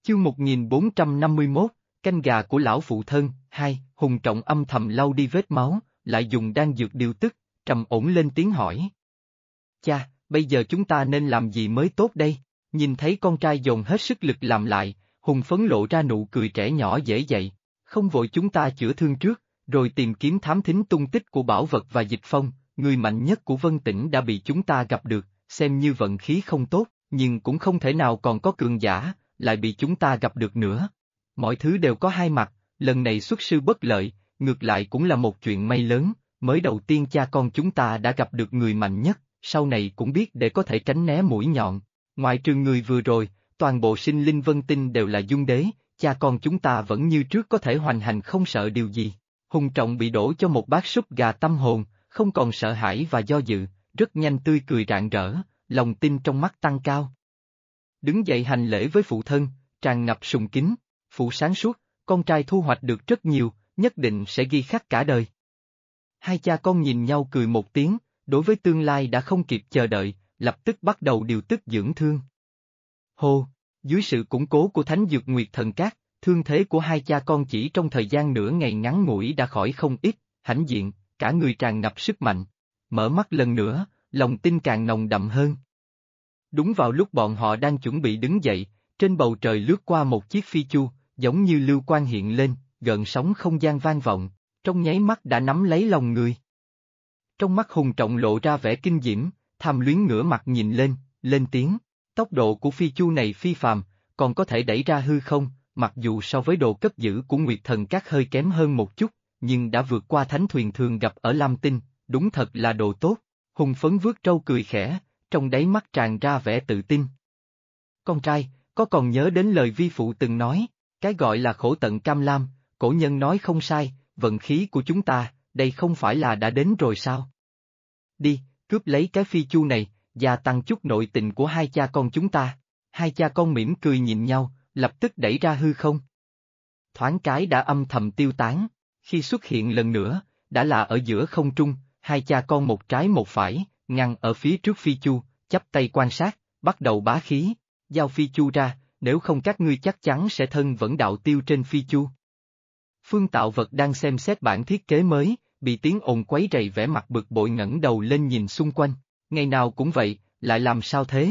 Chương 1451, canh gà của lão phụ thân. Hai, Hùng Trọng âm thầm lau đi vết máu, lại dùng đan dược điều tức, trầm ổn lên tiếng hỏi. Cha, bây giờ chúng ta nên làm gì mới tốt đây? Nhìn thấy con trai dồn hết sức lực làm lại, Hùng phấn lộ ra nụ cười trẻ nhỏ dễ dậy. Không vội, chúng ta chữa thương trước, rồi tìm kiếm thám thính tung tích của Bảo Vật và Dịch Phong, người mạnh nhất của Vân Tỉnh đã bị chúng ta gặp được, xem như vận khí không tốt, nhưng cũng không thể nào còn có cường giả, lại bị chúng ta gặp được nữa. Mọi thứ đều có hai mặt, lần này xuất sư bất lợi, ngược lại cũng là một chuyện may lớn, mới đầu tiên cha con chúng ta đã gặp được người mạnh nhất, sau này cũng biết để có thể tránh né mũi nhọn. Ngoại trừ người vừa rồi, toàn bộ sinh linh Vân Tinh đều là dung đế, cha con chúng ta vẫn như trước có thể hoành hành không sợ điều gì. Hùng Trọng bị đổ cho một bát súp gà tâm hồn, không còn sợ hãi và do dự, rất nhanh tươi cười rạng rỡ, lòng tin trong mắt tăng cao. Đứng dậy hành lễ với phụ thân, tràn ngập sùng kính. Phụ sáng suốt, con trai thu hoạch được rất nhiều, nhất định sẽ ghi khắc cả đời. Hai cha con nhìn nhau cười một tiếng, đối với tương lai đã không kịp chờ đợi, lập tức bắt đầu điều tức dưỡng thương. Hô, dưới sự củng cố của Thánh Dược Nguyệt Thần Cát, thương thế của hai cha con chỉ trong thời gian nửa ngày ngắn ngủi đã khỏi không ít, hãnh diện, cả người tràn ngập sức mạnh. Mở mắt lần nữa, lòng tin càng nồng đậm hơn. Đúng vào lúc bọn họ đang chuẩn bị đứng dậy, trên bầu trời lướt qua một chiếc phi chu, giống như lưu quang hiện lên, gợn sóng không gian vang vọng, trong nháy mắt đã nắm lấy lòng người. Trong mắt Hùng Trọng lộ ra vẻ kinh diễm, tham luyến ngửa mặt nhìn lên, lên tiếng. Tốc độ của phi chu này phi phàm, còn có thể đẩy ra hư không, mặc dù so với đồ cất giữ của Nguyệt Thần Các hơi kém hơn một chút, nhưng đã vượt qua thánh thuyền thường gặp ở Lam Tinh, đúng thật là đồ tốt. Hùng phấn vướt trâu cười khẽ, trong đáy mắt tràn ra vẻ tự tin. Con trai, có còn nhớ đến lời vi phụ từng nói, cái gọi là khổ tận cam lam, cổ nhân nói không sai, vận khí của chúng ta, đây không phải là đã đến rồi sao? Đi, cướp lấy cái phi chu này, gia tăng chút nội tình của hai cha con chúng ta. Hai cha con mỉm cười nhìn nhau, lập tức đẩy ra hư không. Thoáng cái đã âm thầm tiêu tán, khi xuất hiện lần nữa, đã là ở giữa không trung, hai cha con một trái một phải, ngăn ở phía trước phi chu, chắp tay quan sát, bắt đầu bá khí, giao phi chu ra, nếu không các ngươi chắc chắn sẽ thân vẫn đạo tiêu trên phi chu. Phương Tạo Vật đang xem xét bản thiết kế mới, bị tiếng ồn quấy rầy vẻ mặt bực bội ngẩng đầu lên nhìn xung quanh, ngày nào cũng vậy, lại làm sao thế?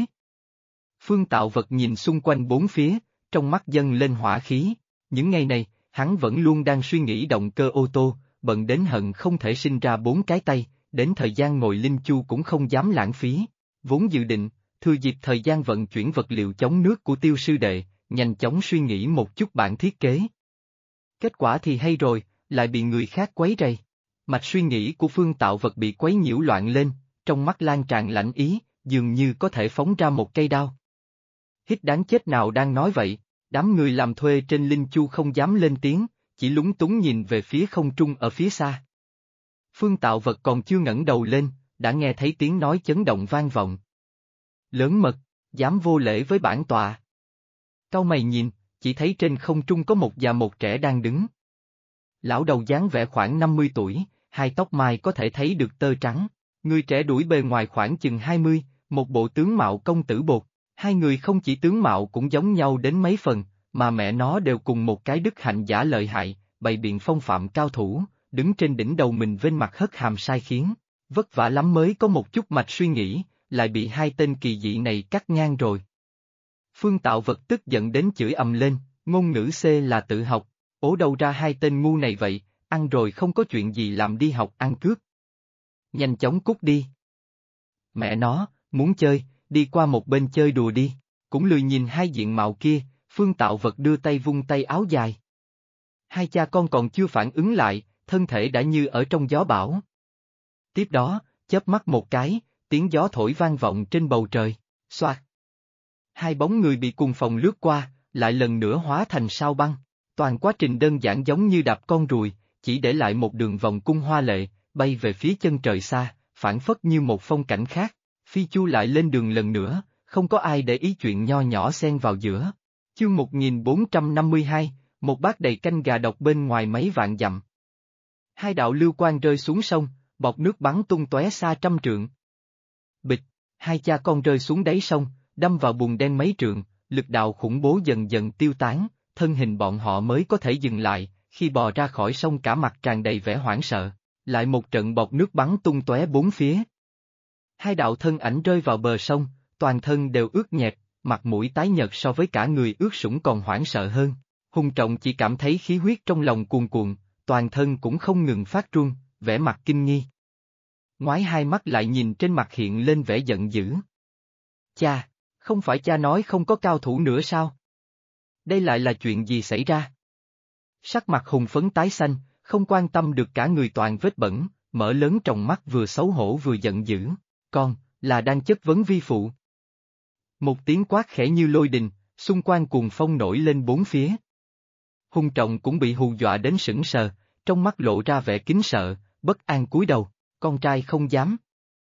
Phương Tạo Vật nhìn xung quanh bốn phía, trong mắt dâng lên hỏa khí, những ngày này, hắn vẫn luôn đang suy nghĩ động cơ ô tô, bận đến hận không thể sinh ra bốn cái tay, đến thời gian ngồi linh chu cũng không dám lãng phí, vốn dự định, thừa dịp thời gian vận chuyển vật liệu chống nước của Tiêu sư đệ, nhanh chóng suy nghĩ một chút bản thiết kế. Kết quả thì hay rồi, lại bị người khác quấy rầy. Mạch suy nghĩ của Phương Tạo Vật bị quấy nhiễu loạn lên, trong mắt lan tràn lạnh ý, dường như có thể phóng ra một cây đao. Hít đáng chết nào đang nói vậy, đám người làm thuê trên linh chu không dám lên tiếng, chỉ lúng túng nhìn về phía không trung ở phía xa. Phương Tạo Vật còn chưa ngẩng đầu lên, đã nghe thấy tiếng nói chấn động vang vọng. Lớn mật, dám vô lễ với bản tọa. Cau mày nhìn, chỉ thấy trên không trung có một già một trẻ đang đứng. Lão đầu dáng vẻ khoảng 50 tuổi, hai tóc mai có thể thấy được tơ trắng, người trẻ đuổi bề ngoài khoảng chừng 20, một bộ tướng mạo công tử bột, hai người không chỉ tướng mạo cũng giống nhau đến mấy phần, mà mẹ nó đều cùng một cái đức hạnh giả lợi hại, bày biện phong phạm cao thủ, đứng trên đỉnh đầu mình vênh mặt hất hàm sai khiến, vất vả lắm mới có một chút mạch suy nghĩ, lại bị hai tên kỳ dị này cắt ngang rồi. Phương Tạo Vật tức giận đến chửi ầm lên, ngôn ngữ C là tự học, ố đâu ra hai tên ngu này vậy, ăn rồi không có chuyện gì làm đi học ăn cướp. Nhanh chóng cút đi. Mẹ nó, muốn chơi, đi qua một bên chơi đùa đi, cũng lười nhìn hai diện mạo kia, Phương Tạo Vật đưa tay vung tay áo dài. Hai cha con còn chưa phản ứng lại, thân thể đã như ở trong gió bão. Tiếp đó, chớp mắt một cái, tiếng gió thổi vang vọng trên bầu trời, xoạt. Hai bóng người bị cùng phòng lướt qua, lại lần nữa hóa thành sao băng. Toàn quá trình đơn giản giống như đạp con ruồi, chỉ để lại một đường vòng cung hoa lệ, bay về phía chân trời xa, phản phất như một phong cảnh khác. Phi chu lại lên đường lần nữa, không có ai để ý chuyện nho nhỏ xen vào giữa. Chương 1452, một bát đầy canh gà độc bên ngoài mấy vạn dặm. Hai đạo lưu quang rơi xuống sông, bọt nước bắn tung tóe xa trăm trượng. Bịch, hai cha con rơi xuống đáy sông, đâm vào bùn đen mấy trượng, lực đạo khủng bố dần dần tiêu tán, thân hình bọn họ mới có thể dừng lại, khi bò ra khỏi sông cả mặt tràn đầy vẻ hoảng sợ. Lại một trận bọt nước bắn tung tóe bốn phía. Hai đạo thân ảnh rơi vào bờ sông, toàn thân đều ướt nhẹp, mặt mũi tái nhợt so với cả người ướt sũng còn hoảng sợ hơn. Hùng Trọng chỉ cảm thấy khí huyết trong lòng cuồn cuộn, toàn thân cũng không ngừng phát run, vẻ mặt kinh nghi. Ngoái hai mắt lại nhìn trên mặt hiện lên vẻ giận dữ. Cha, không phải cha nói không có cao thủ nữa sao? Đây lại là chuyện gì xảy ra? Sắc mặt Hùng Phấn tái xanh, không quan tâm được cả người toàn vết bẩn, mở lớn tròng mắt vừa xấu hổ vừa giận dữ. Con, là đang chất vấn vi phụ. Một tiếng quát khẽ như lôi đình, xung quanh cuồng phong nổi lên bốn phía. Hùng Trọng cũng bị hù dọa đến sững sờ, trong mắt lộ ra vẻ kính sợ, bất an cúi đầu, con trai không dám.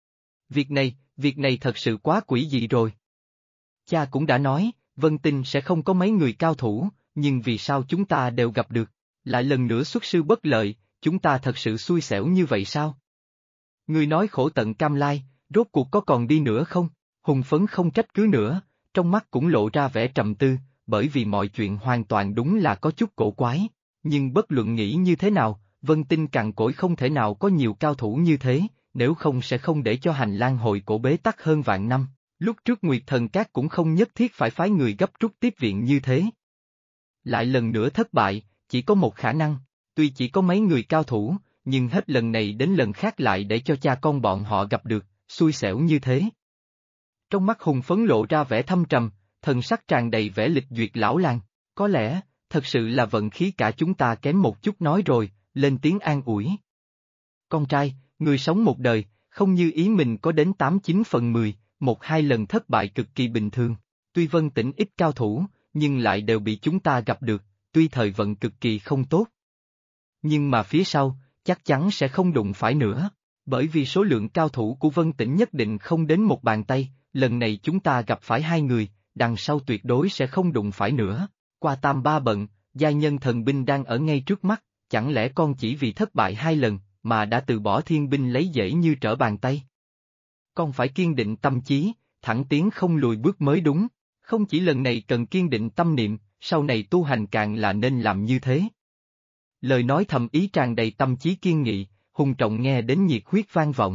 Việc này thật sự quá quỷ dị rồi. Cha cũng đã nói, Vân Tinh sẽ không có mấy người cao thủ, nhưng vì sao chúng ta đều gặp được, lại lần nữa xuất sư bất lợi, chúng ta thật sự xui xẻo như vậy sao? Người nói khổ tận cam lai, rốt cuộc có còn đi nữa không? Hùng Phấn không trách cứ nữa, trong mắt cũng lộ ra vẻ trầm tư, bởi vì mọi chuyện hoàn toàn đúng là có chút cổ quái, nhưng bất luận nghĩ như thế nào, Vân Tinh cằn cỗi không thể nào có nhiều cao thủ như thế, nếu không sẽ không để cho hành lang hội cổ bế tắc hơn vạn năm, lúc trước Nguyệt Thần Các cũng không nhất thiết phải phái người gấp rút tiếp viện như thế. Lại lần nữa thất bại, chỉ có một khả năng, tuy chỉ có mấy người cao thủ, nhưng hết lần này đến lần khác lại để cho cha con bọn họ gặp được, xui xẻo như thế. Trong mắt Hùng Phấn lộ ra vẻ thâm trầm, thần sắc tràn đầy vẻ lịch duyệt lão làng, có lẽ, thật sự là vận khí cả chúng ta kém một chút nói rồi, lên tiếng an ủi. Con trai, người sống một đời, không như ý mình có đến 89/10, một hai lần thất bại cực kỳ bình thường, tuy Vân Tĩnh ít cao thủ, nhưng lại đều bị chúng ta gặp được, tuy thời vận cực kỳ không tốt. Nhưng mà phía sau, chắc chắn sẽ không đụng phải nữa, bởi vì số lượng cao thủ của Vân Tĩnh nhất định không đến một bàn tay, lần này chúng ta gặp phải hai người, đằng sau tuyệt đối sẽ không đụng phải nữa. Qua tam ba bận, giai nhân thần binh đang ở ngay trước mắt, chẳng lẽ con chỉ vì thất bại hai lần, mà đã từ bỏ thiên binh lấy dễ như trở bàn tay? Con phải kiên định tâm chí, thẳng tiến không lùi bước mới đúng, không chỉ lần này cần kiên định tâm niệm, sau này tu hành càng là nên làm như thế. Lời nói thầm ý tràn đầy tâm chí kiên nghị, Hùng Trọng nghe đến nhiệt huyết vang vọng.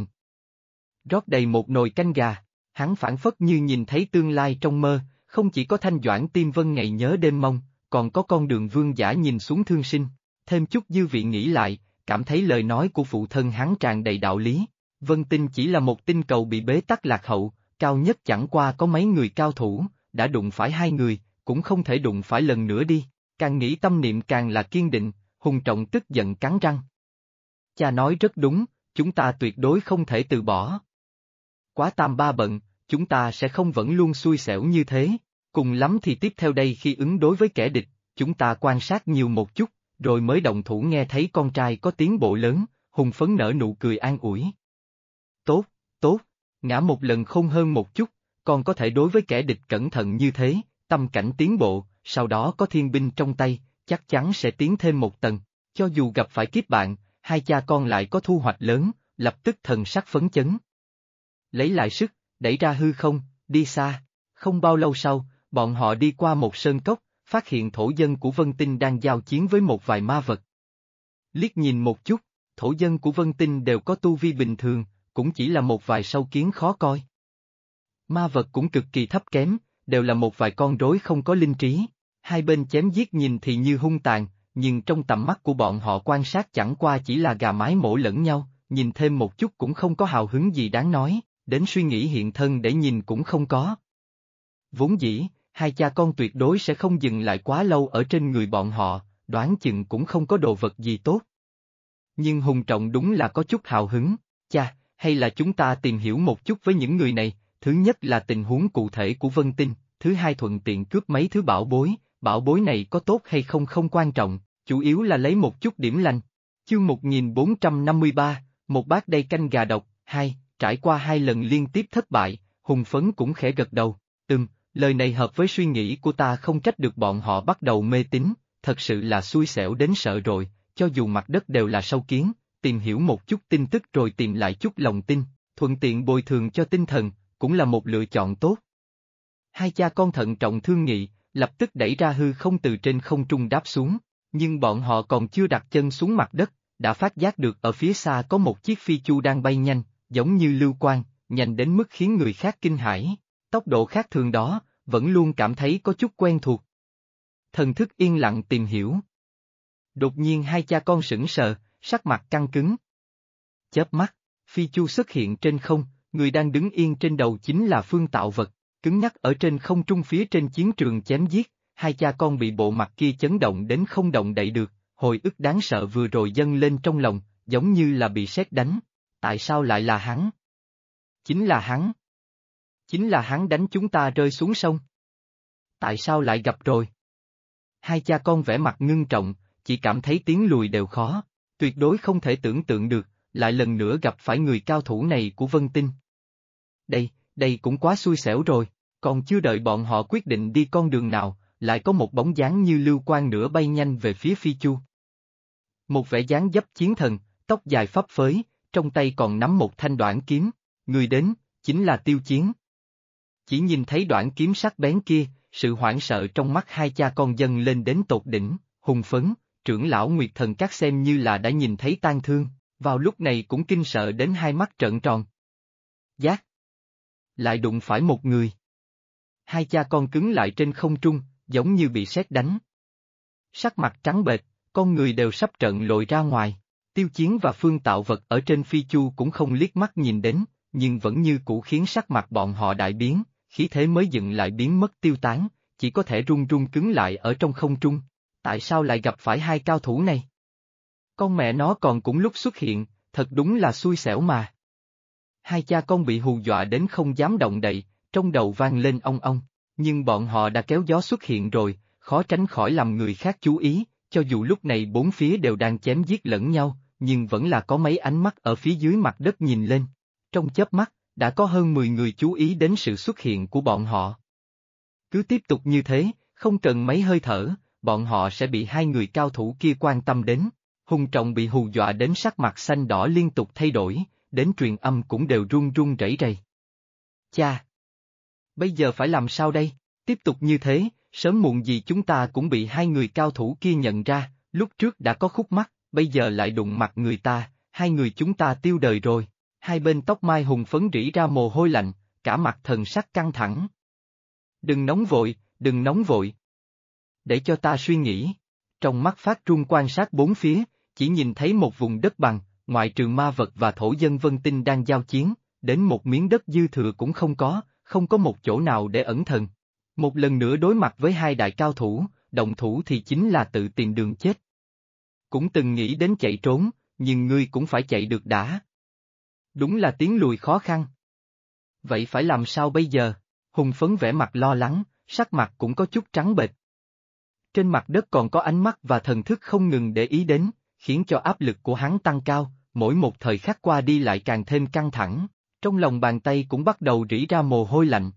Rót đầy một nồi canh gà, hắn phảng phất như nhìn thấy tương lai trong mơ, không chỉ có thanh doãn tim vân ngày nhớ đêm mong, còn có con đường vương giả nhìn xuống thương sinh, thêm chút dư vị nghĩ lại, cảm thấy lời nói của phụ thân hắn tràn đầy đạo lý. Vân Tinh chỉ là một tinh cầu bị bế tắc lạc hậu, cao nhất chẳng qua có mấy người cao thủ, đã đụng phải hai người, cũng không thể đụng phải lần nữa đi, càng nghĩ tâm niệm càng là kiên định, Hùng Trọng tức giận cắn răng. Cha nói rất đúng, chúng ta tuyệt đối không thể từ bỏ. Quá tam ba bận, chúng ta sẽ không vẫn luôn xui xẻo như thế, cùng lắm thì tiếp theo đây khi ứng đối với kẻ địch, chúng ta quan sát nhiều một chút, rồi mới động thủ. Nghe thấy con trai có tiến bộ lớn, Hùng Phấn nở nụ cười an ủi. Tốt, tốt, ngã một lần khôn hơn một chút, còn có thể đối với kẻ địch cẩn thận như thế, tâm cảnh tiến bộ, sau đó có thiên binh trong tay, chắc chắn sẽ tiến thêm một tầng, cho dù gặp phải kiếp bạn, hai cha con lại có thu hoạch lớn, lập tức thần sắc phấn chấn. Lấy lại sức, đẩy ra hư không, đi xa, không bao lâu sau, bọn họ đi qua một sơn cốc, phát hiện thổ dân của Vân Tinh đang giao chiến với một vài ma vật. Liếc nhìn một chút, thổ dân của Vân Tinh đều có tu vi bình thường, cũng chỉ là một vài sâu kiến khó coi. Ma vật cũng cực kỳ thấp kém, đều là một vài con rối không có linh trí, hai bên chém giết nhìn thì như hung tàn, nhưng trong tầm mắt của bọn họ quan sát chẳng qua chỉ là gà mái mổ lẫn nhau, nhìn thêm một chút cũng không có hào hứng gì đáng nói, đến suy nghĩ hiện thân để nhìn cũng không có. Vốn dĩ, hai cha con tuyệt đối sẽ không dừng lại quá lâu ở trên người bọn họ, đoán chừng cũng không có đồ vật gì tốt. Nhưng Hùng Trọng đúng là có chút hào hứng, cha, hay là chúng ta tìm hiểu một chút với những người này, thứ nhất là tình huống cụ thể của Vân Tinh, thứ hai thuận tiện cướp mấy thứ bảo bối này có tốt hay không không quan trọng, chủ yếu là lấy một chút điểm lành. Chương 1453, một bát đầy canh gà độc, trải qua hai lần liên tiếp thất bại, Hùng Phấn cũng khẽ gật đầu, lời này hợp với suy nghĩ của ta, không trách được bọn họ bắt đầu mê tín, thật sự là xui xẻo đến sợ rồi, cho dù mặt đất đều là sâu kiến, tìm hiểu một chút tin tức rồi tìm lại chút lòng tin, thuận tiện bồi thường cho tinh thần, cũng là một lựa chọn tốt. Hai cha con thận trọng thương nghị, lập tức đẩy ra hư không từ trên không trung đáp xuống, nhưng bọn họ còn chưa đặt chân xuống mặt đất, đã phát giác được ở phía xa có một chiếc phi chu đang bay nhanh, giống như lưu quang, nhanh đến mức khiến người khác kinh hãi. Tốc độ khác thường đó, vẫn luôn cảm thấy có chút quen thuộc. Thần thức yên lặng tìm hiểu. Đột nhiên hai cha con sững sờ, sắc mặt căng cứng. Chớp mắt, phi chu xuất hiện trên không, người đang đứng yên trên đầu chính là Phương Tạo Vật, cứng nhắc ở trên không trung phía trên chiến trường chém giết, hai cha con bị bộ mặt kia chấn động đến không động đậy được, hồi ức đáng sợ vừa rồi dâng lên trong lòng, giống như là bị sét đánh. Tại sao lại là hắn? Chính là hắn. Chính là hắn đánh chúng ta rơi xuống sông. Tại sao lại gặp rồi? Hai cha con vẻ mặt ngưng trọng, chỉ cảm thấy tiến lùi đều khó, tuyệt đối không thể tưởng tượng được, lại lần nữa gặp phải người cao thủ này của Vân Tinh. Đây cũng quá xui xẻo rồi, còn chưa đợi bọn họ quyết định đi con đường nào, lại có một bóng dáng như lưu quang nữa bay nhanh về phía Phi Chu. Một vẻ dáng dấp chiến thần, tóc dài phấp phới, trong tay còn nắm một thanh đoản kiếm, người đến, chính là Tiêu Chiến. Chỉ nhìn thấy đoản kiếm sắc bén kia, sự hoảng sợ trong mắt hai cha con dâng lên đến tột đỉnh, hùng phấn, trưởng lão Nguyệt Thần Các xem như là đã nhìn thấy tang thương, vào lúc này cũng kinh sợ đến hai mắt trợn tròn. Giác! Lại đụng phải một người. Hai cha con cứng lại trên không trung, giống như bị sét đánh. Sắc mặt trắng bệch, con người đều sắp trợn lồi ra ngoài. Tiêu Chiến và Phương Tạo Vật ở trên phi chu cũng không liếc mắt nhìn đến, nhưng vẫn như cũ khiến sắc mặt bọn họ đại biến, khí thế mới dựng lại biến mất tiêu tán, chỉ có thể run run cứng lại ở trong không trung. Tại sao lại gặp phải hai cao thủ này? Con mẹ nó còn cũng lúc xuất hiện, thật đúng là xui xẻo mà. Hai cha con bị hù dọa đến không dám động đậy, trong đầu vang lên ong ong, nhưng bọn họ đã kéo gió xuất hiện rồi, khó tránh khỏi làm người khác chú ý, cho dù lúc này bốn phía đều đang chém giết lẫn nhau, nhưng vẫn là có mấy ánh mắt ở phía dưới mặt đất nhìn lên. Trong chớp mắt, đã có hơn 10 người chú ý đến sự xuất hiện của bọn họ. Cứ tiếp tục như thế, không cần mấy hơi thở, bọn họ sẽ bị hai người cao thủ kia quan tâm đến. Hùng Trọng bị hù dọa đến sắc mặt xanh đỏ liên tục thay đổi, đến truyền âm cũng đều run run rẩy rẩy. Cha! Bây giờ phải làm sao đây? Tiếp tục như thế, sớm muộn gì chúng ta cũng bị hai người cao thủ kia nhận ra, lúc trước đã có khúc mắc, bây giờ lại đụng mặt người ta, hai người chúng ta tiêu đời rồi. Hai bên tóc mai hùng phấn rỉ ra mồ hôi lạnh, cả mặt thần sắc căng thẳng. Đừng nóng vội, đừng nóng vội. Để cho ta suy nghĩ. Trong mắt phát trung quan sát bốn phía, chỉ nhìn thấy một vùng đất bằng, ngoại trừ ma vật và thổ dân Vân Tinh đang giao chiến, đến một miếng đất dư thừa cũng không có một chỗ nào để ẩn thân. Một lần nữa đối mặt với hai đại cao thủ, động thủ thì chính là tự tìm đường chết. Cũng từng nghĩ đến chạy trốn, nhưng ngươi cũng phải chạy được đã. Đúng là tiến lùi khó khăn. Vậy phải làm sao bây giờ? Hùng phấn vẻ mặt lo lắng, sắc mặt cũng có chút trắng bệch. Trên mặt đất còn có ánh mắt và thần thức không ngừng để ý đến, khiến cho áp lực của hắn tăng cao, mỗi một thời khắc qua đi lại càng thêm căng thẳng, trong lòng bàn tay cũng bắt đầu rỉ ra mồ hôi lạnh.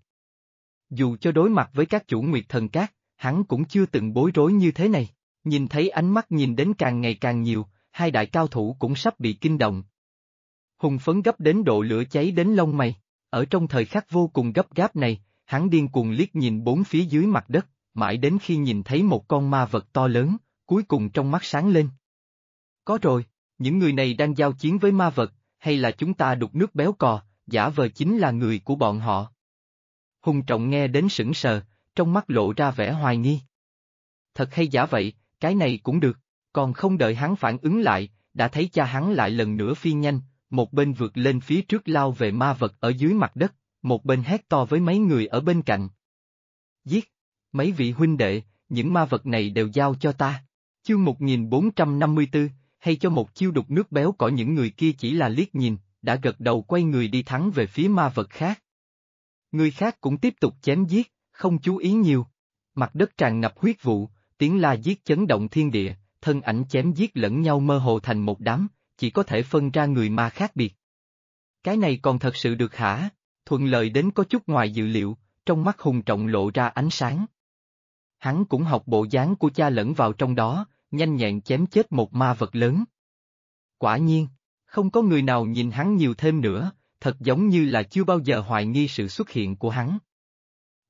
Dù cho đối mặt với các chủ Nguyệt Thần Các, hắn cũng chưa từng bối rối như thế này, nhìn thấy ánh mắt nhìn đến càng ngày càng nhiều, hai đại cao thủ cũng sắp bị kinh động. Hùng phấn gấp đến độ lửa cháy đến lông mày, ở trong thời khắc vô cùng gấp gáp này, hắn điên cuồng liếc nhìn bốn phía dưới mặt đất, mãi đến khi nhìn thấy một con ma vật to lớn, cuối cùng trong mắt sáng lên. Có rồi, những người này đang giao chiến với ma vật, hay là chúng ta đục nước béo cò, giả vờ chính là người của bọn họ. Hùng Trọng nghe đến sững sờ, trong mắt lộ ra vẻ hoài nghi. Thật hay giả vậy, cái này cũng được, còn không đợi hắn phản ứng lại, đã thấy cha hắn lại lần nữa phi nhanh, một bên vượt lên phía trước lao về ma vật ở dưới mặt đất, một bên hét to với mấy người ở bên cạnh. Giết! Mấy vị huynh đệ, những ma vật này đều giao cho ta. Chương 1454, hay cho một chiêu đục nước béo cỏ, những người kia chỉ là liếc nhìn, đã gật đầu quay người đi thẳng về phía ma vật khác. Người khác cũng tiếp tục chém giết, không chú ý nhiều. Mặt đất tràn ngập huyết vụ, tiếng la giết chấn động thiên địa, thân ảnh chém giết lẫn nhau mơ hồ thành một đám, chỉ có thể phân ra người ma khác biệt. Cái này còn thật sự được hả? Thuận lợi đến có chút ngoài dự liệu, trong mắt Hùng Trọng lộ ra ánh sáng. Hắn cũng học bộ dáng của cha lẫn vào trong đó, nhanh nhẹn chém chết một ma vật lớn. Quả nhiên, không có người nào nhìn hắn nhiều thêm nữa, thật giống như là chưa bao giờ hoài nghi sự xuất hiện của hắn.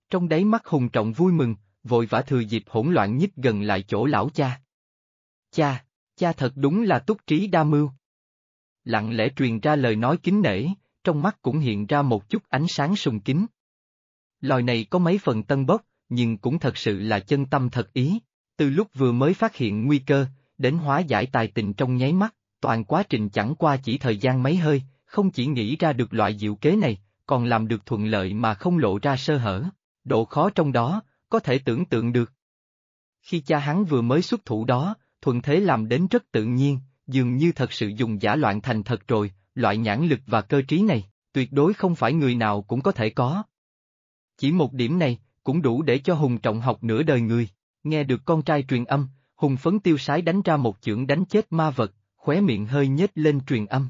Trong đáy mắt Hùng Trọng vui mừng, vội vã thừa dịp hỗn loạn nhích gần lại chỗ lão cha. Cha, cha thật đúng là túc trí đa mưu. Lặng lẽ truyền ra lời nói kính nể, trong mắt cũng hiện ra một chút ánh sáng sùng kính. Lời này có mấy phần tân bốc, nhưng cũng thật sự là chân tâm thật ý. Từ lúc vừa mới phát hiện nguy cơ, đến hóa giải tài tình trong nháy mắt, toàn quá trình chẳng qua chỉ thời gian mấy hơi, không chỉ nghĩ ra được loại diệu kế này, còn làm được thuận lợi mà không lộ ra sơ hở. Độ khó trong đó, có thể tưởng tượng được. Khi cha hắn vừa mới xuất thủ đó, thuận thế làm đến rất tự nhiên, dường như thật sự dùng giả loạn thành thật rồi, loại nhãn lực và cơ trí này, tuyệt đối không phải người nào cũng có thể có. Chỉ một điểm này, cũng đủ để cho Hùng Trọng học nửa đời người. Nghe được con trai truyền âm, Hùng Phấn tiêu sái đánh ra một chưởng đánh chết ma vật, khóe miệng hơi nhếch lên truyền âm.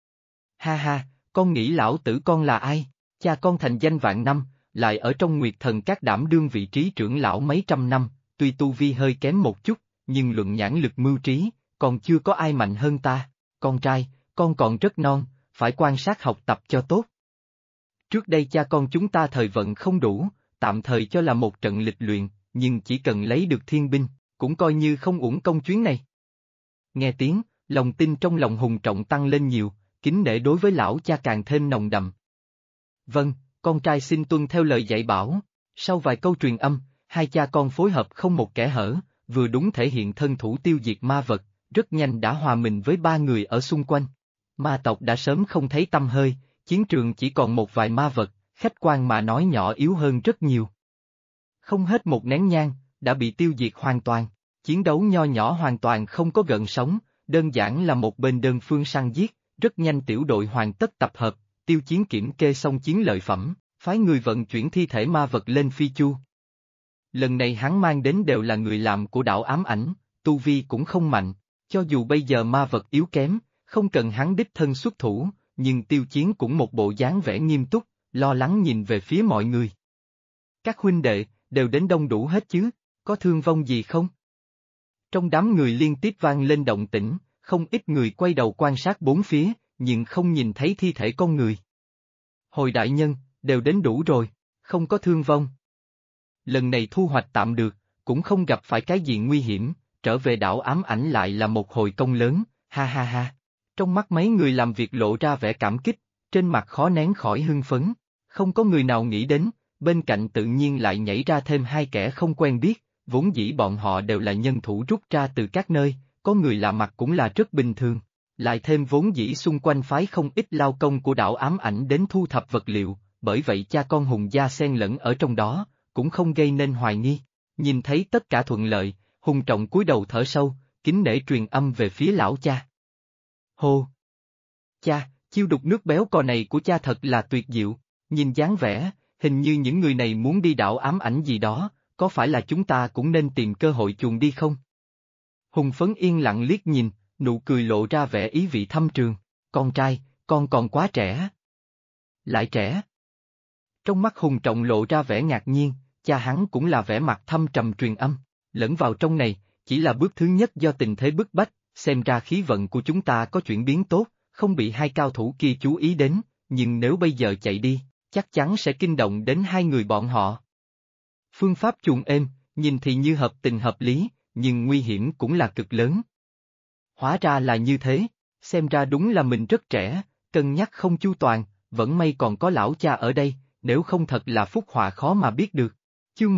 Ha ha, con nghĩ lão tử con là ai? Cha con thành danh vạn năm, lại ở trong Nguyệt Thần Các đảm đương vị trí trưởng lão mấy trăm năm, tuy tu vi hơi kém một chút, nhưng luận nhãn lực mưu trí, còn chưa có ai mạnh hơn ta. Con trai, con còn rất non, phải quan sát học tập cho tốt. Trước đây cha con chúng ta thời vận không đủ, tạm thời cho là một trận lịch luyện, nhưng chỉ cần lấy được thiên binh, cũng coi như không uổng công chuyến này. Nghe tiếng, lòng tin trong lòng Hùng Trọng tăng lên nhiều, kính nể đối với lão cha càng thêm nồng đậm. Vâng, con trai xin tuân theo lời dạy bảo. Sau vài câu truyền âm, hai cha con phối hợp không một kẽ hở, vừa đúng thể hiện thân thủ tiêu diệt ma vật, rất nhanh đã hòa mình với ba người ở xung quanh. Ma tộc đã sớm không thấy tăm hơi, chiến trường chỉ còn một vài ma vật, khách quan mà nói nhỏ yếu hơn rất nhiều. Không hết một nén nhang, đã bị tiêu diệt hoàn toàn, chiến đấu nho nhỏ hoàn toàn không có gợn sóng, đơn giản là một bên đơn phương săn giết, rất nhanh tiểu đội hoàn tất tập hợp, tiêu chiến kiểm kê xong chiến lợi phẩm, phái người vận chuyển thi thể ma vật lên phi chu. Lần này hắn mang đến đều là người làm của đảo ám ảnh, tu vi cũng không mạnh, cho dù bây giờ ma vật yếu kém, không cần hắn đích thân xuất thủ, nhưng tiêu chiến cũng một bộ dáng vẻ nghiêm túc, lo lắng nhìn về phía mọi người. Các huynh đệ, đều đến đông đủ hết chứ, có thương vong gì không? Trong đám người liên tiếp vang lên động tĩnh, không ít người quay đầu quan sát bốn phía, nhưng không nhìn thấy thi thể con người. Hồi đại nhân, đều đến đủ rồi, không có thương vong. Lần này thu hoạch tạm được, cũng không gặp phải cái gì nguy hiểm, trở về đảo ám ảnh lại là một hồi công lớn, ha ha ha. Trong mắt mấy người làm việc lộ ra vẻ cảm kích, trên mặt khó nén khỏi hưng phấn, không có người nào nghĩ đến, bên cạnh tự nhiên lại nhảy ra thêm hai kẻ không quen biết, vốn dĩ bọn họ đều là nhân thủ rút ra từ các nơi, có người lạ mặt cũng là rất bình thường. Lại thêm vốn dĩ xung quanh phái không ít lao công của đảo ám ảnh đến thu thập vật liệu, bởi vậy cha con Hùng gia xen lẫn ở trong đó, cũng không gây nên hoài nghi. Nhìn thấy tất cả thuận lợi, Hùng Trọng cúi đầu thở sâu, kính nể truyền âm về phía lão cha. Hô! Cha, chiêu đục nước béo cò này của cha thật là tuyệt diệu, nhìn dáng vẻ, hình như những người này muốn đi đảo ám ảnh gì đó, có phải là chúng ta cũng nên tìm cơ hội chuồn đi không? Hùng Phấn yên lặng liếc nhìn, nụ cười lộ ra vẻ ý vị thâm trường, con trai, con còn quá trẻ. Lại trẻ. Trong mắt Hùng Trọng lộ ra vẻ ngạc nhiên, cha hắn cũng là vẻ mặt thâm trầm truyền âm, lẫn vào trong này, chỉ là bước thứ nhất do tình thế bức bách, xem ra khí vận của chúng ta có chuyển biến tốt, không bị hai cao thủ kia chú ý đến, nhưng nếu bây giờ chạy đi, chắc chắn sẽ kinh động đến hai người bọn họ. Phương pháp chuồn êm, nhìn thì như hợp tình hợp lý, nhưng nguy hiểm cũng là cực lớn. Hóa ra là như thế, xem ra đúng là mình rất trẻ, cân nhắc không chu toàn, vẫn may còn có lão cha ở đây, nếu không thật là phúc họa khó mà biết được. Chương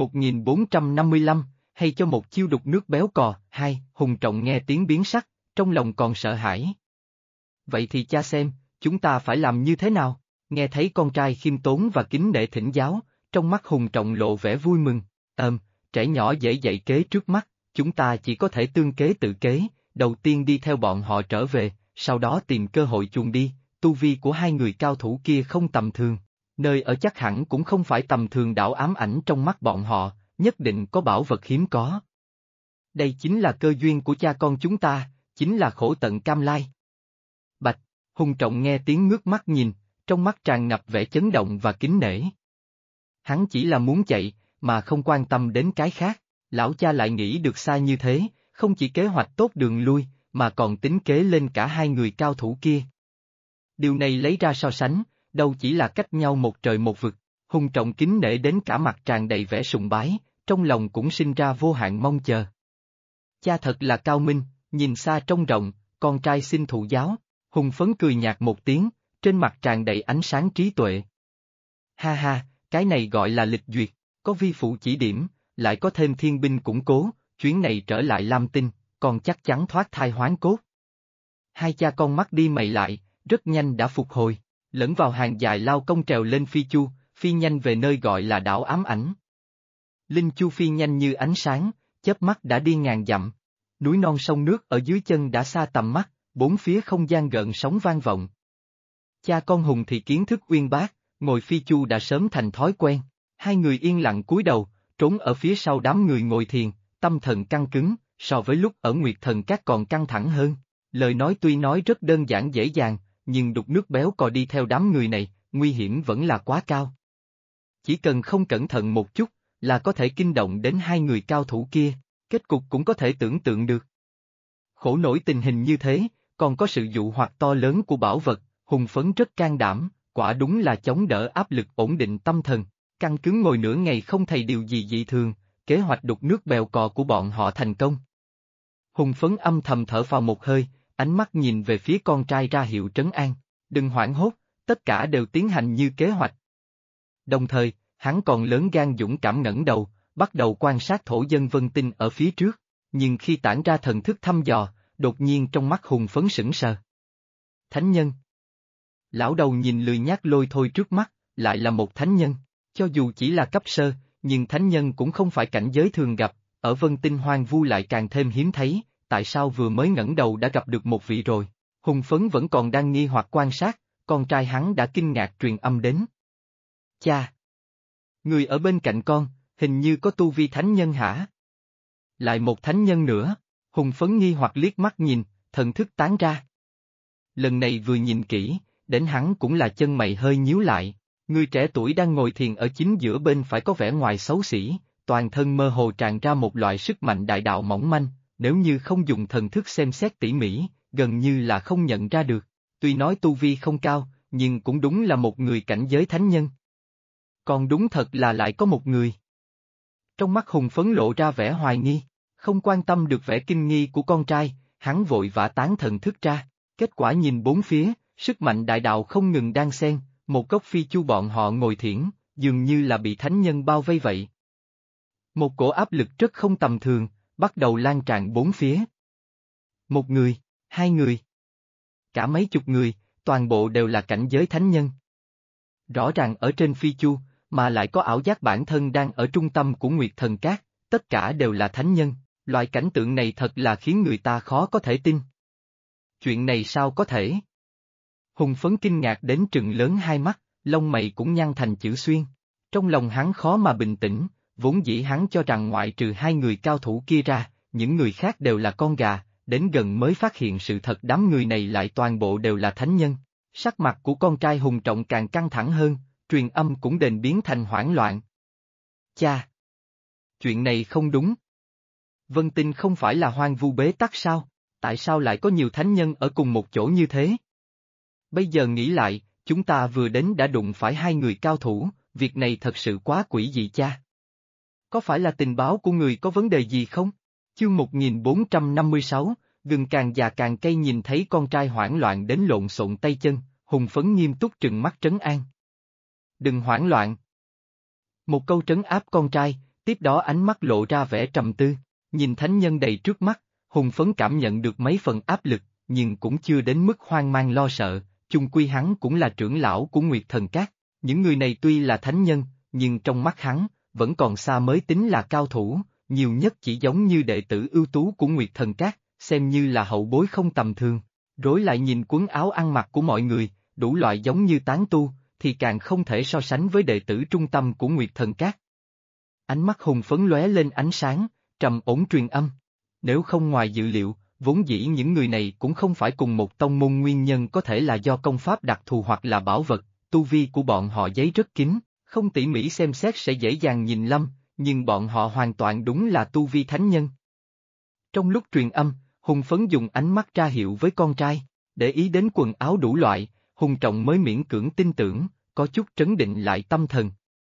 1455, hay cho một chiêu đục nước béo cò, hai, Hùng Trọng nghe tiếng biến sắc, trong lòng còn sợ hãi. Vậy thì cha xem, chúng ta phải làm như thế nào? Nghe thấy con trai khiêm tốn và kính nể thỉnh giáo, trong mắt Hùng Trọng lộ vẻ vui mừng, trẻ nhỏ dễ dạy kế trước mắt, chúng ta chỉ có thể tương kế tự kế, đầu tiên đi theo bọn họ trở về, sau đó tìm cơ hội chuồn đi, tu vi của hai người cao thủ kia không tầm thường, nơi ở chắc hẳn cũng không phải tầm thường đảo ám ảnh trong mắt bọn họ, nhất định có bảo vật hiếm có. Đây chính là cơ duyên của cha con chúng ta, chính là khổ tận cam lai. Bạch, Hùng Trọng nghe tiếng ngước mắt nhìn, trong mắt tràn ngập vẻ chấn động và kính nể. Hắn chỉ là muốn chạy, mà không quan tâm đến cái khác, lão cha lại nghĩ được xa như thế, không chỉ kế hoạch tốt đường lui, mà còn tính kế lên cả hai người cao thủ kia. Điều này lấy ra so sánh, đâu chỉ là cách nhau một trời một vực, Hùng Trọng kính nể đến cả mặt tràn đầy vẻ sùng bái, trong lòng cũng sinh ra vô hạn mong chờ. Cha thật là cao minh, nhìn xa trông rộng, con trai xin thụ giáo. Hùng Phấn cười nhạt một tiếng, trên mặt tràn đầy ánh sáng trí tuệ. Ha ha, cái này gọi là lịch duyệt, có vi phụ chỉ điểm, lại có thêm thiên binh củng cố, chuyến này trở lại Lam Tinh, còn chắc chắn thoát thai hoán cốt. Hai cha con mắt đi mày lại, rất nhanh đã phục hồi, lẫn vào hàng dài lao công trèo lên phi chu, phi nhanh về nơi gọi là đảo ám ảnh. Linh chu phi nhanh như ánh sáng, chớp mắt đã đi ngàn dặm. Núi non sông nước ở dưới chân đã xa tầm mắt, bốn phía không gian gợn sóng vang vọng. Cha con Hùng thì kiến thức uyên bác, ngồi phi chu đã sớm thành thói quen. Hai người yên lặng cúi đầu, trốn ở phía sau đám người ngồi thiền, tâm thần căng cứng, so với lúc ở Nguyệt Thần Các còn căng thẳng hơn. Lời nói tuy nói rất đơn giản dễ dàng, nhưng đục nước béo cò đi theo đám người này, nguy hiểm vẫn là quá cao. Chỉ cần không cẩn thận một chút, là có thể kinh động đến hai người cao thủ kia, kết cục cũng có thể tưởng tượng được. Khổ nổi tình hình như thế, còn có sự dụ hoặc to lớn của bảo vật, Hùng Phấn rất can đảm, quả đúng là chống đỡ áp lực ổn định tâm thần, căng cứng ngồi nửa ngày không thấy điều gì dị thường, kế hoạch đục nước bèo cò của bọn họ thành công. Hùng Phấn âm thầm thở phào một hơi, ánh mắt nhìn về phía con trai ra hiệu trấn an, đừng hoảng hốt, tất cả đều tiến hành như kế hoạch. Đồng thời, hắn còn lớn gan dũng cảm ngẩng đầu, bắt đầu quan sát thổ dân vân tinh ở phía trước, nhưng khi tản ra thần thức thăm dò, đột nhiên trong mắt Hùng Phấn sững sờ. Thánh nhân. Lão đầu nhìn lười nhác lôi thôi trước mắt, lại là một thánh nhân, cho dù chỉ là cấp sơ, nhưng thánh nhân cũng không phải cảnh giới thường gặp, ở vân tinh hoang vu lại càng thêm hiếm thấy, tại sao vừa mới ngẩng đầu đã gặp được một vị rồi. Hùng Phấn vẫn còn đang nghi hoặc quan sát, con trai hắn đã kinh ngạc truyền âm đến. Cha! Người ở bên cạnh con, hình như có tu vi thánh nhân hả? Lại một thánh nhân nữa, Hùng Phấn nghi hoặc liếc mắt nhìn, thần thức tán ra. Lần này vừa nhìn kỹ, đến hắn cũng là chân mày hơi nhíu lại, người trẻ tuổi đang ngồi thiền ở chính giữa bên phải có vẻ ngoài xấu xỉ, toàn thân mơ hồ tràn ra một loại sức mạnh đại đạo mỏng manh, nếu như không dùng thần thức xem xét tỉ mỉ, gần như là không nhận ra được, tuy nói tu vi không cao, nhưng cũng đúng là một người cảnh giới thánh nhân. Còn đúng thật là lại có một người. Trong mắt Hùng Phấn lộ ra vẻ hoài nghi, không quan tâm được vẻ kinh nghi của con trai, hắn vội vã tán thần thức ra, kết quả nhìn bốn phía, sức mạnh đại đạo không ngừng đan xen, một góc phi chu bọn họ ngồi thiển, dường như là bị thánh nhân bao vây vậy. Một cổ áp lực rất không tầm thường, bắt đầu lan tràn bốn phía. Một người, hai người, cả mấy chục người, toàn bộ đều là cảnh giới thánh nhân. Rõ ràng ở trên phi chu, mà lại có ảo giác bản thân đang ở trung tâm của Nguyệt Thần Các, tất cả đều là thánh nhân, loại cảnh tượng này thật là khiến người ta khó có thể tin. Chuyện này sao có thể? Hùng Phấn kinh ngạc đến trừng lớn hai mắt, lông mày cũng nhăn thành chữ xuyên. Trong lòng hắn khó mà bình tĩnh, vốn dĩ hắn cho rằng ngoại trừ hai người cao thủ kia ra, những người khác đều là con gà, đến gần mới phát hiện sự thật đám người này lại toàn bộ đều là thánh nhân. Sắc mặt của con trai Hùng Trọng càng căng thẳng hơn, truyền âm cũng đền biến thành hoảng loạn. Cha! Chuyện này không đúng. Vân Tinh không phải là hoang vu bế tắc sao? Tại sao lại có nhiều thánh nhân ở cùng một chỗ như thế? Bây giờ nghĩ lại, chúng ta vừa đến đã đụng phải hai người cao thủ, việc này thật sự quá quỷ dị cha. Có phải là tình báo của người có vấn đề gì không? Chương 1456, gừng càng già càng cay nhìn thấy con trai hoảng loạn đến lộn xộn tay chân, Hùng Phấn nghiêm túc trừng mắt trấn an. Đừng hoảng loạn. Một câu trấn áp con trai, tiếp đó ánh mắt lộ ra vẻ trầm tư, nhìn thánh nhân đầy trước mắt, Hùng Phấn cảm nhận được mấy phần áp lực, nhưng cũng chưa đến mức hoang mang lo sợ, chung quy hắn cũng là trưởng lão của Nguyệt Thần Các, những người này tuy là thánh nhân, nhưng trong mắt hắn, vẫn còn xa mới tính là cao thủ, nhiều nhất chỉ giống như đệ tử ưu tú của Nguyệt Thần Các, xem như là hậu bối không tầm thường, rối lại nhìn quần áo ăn mặc của mọi người, đủ loại giống như tán tu, thì càng không thể so sánh với đệ tử trung tâm của Nguyệt Thần Các. Ánh mắt Hùng Phấn lóe lên ánh sáng, trầm ổn truyền âm. Nếu không ngoài dự liệu, vốn dĩ những người này cũng không phải cùng một tông môn, nguyên nhân có thể là do công pháp đặc thù hoặc là bảo vật, tu vi của bọn họ giấy rất kín, không tỉ mỉ xem xét sẽ dễ dàng nhìn lầm, nhưng bọn họ hoàn toàn đúng là tu vi thánh nhân. Trong lúc truyền âm, Hùng Phấn dùng ánh mắt ra hiệu với con trai, để ý đến quần áo đủ loại, Hùng Trọng mới miễn cưỡng tin tưởng, có chút trấn định lại tâm thần.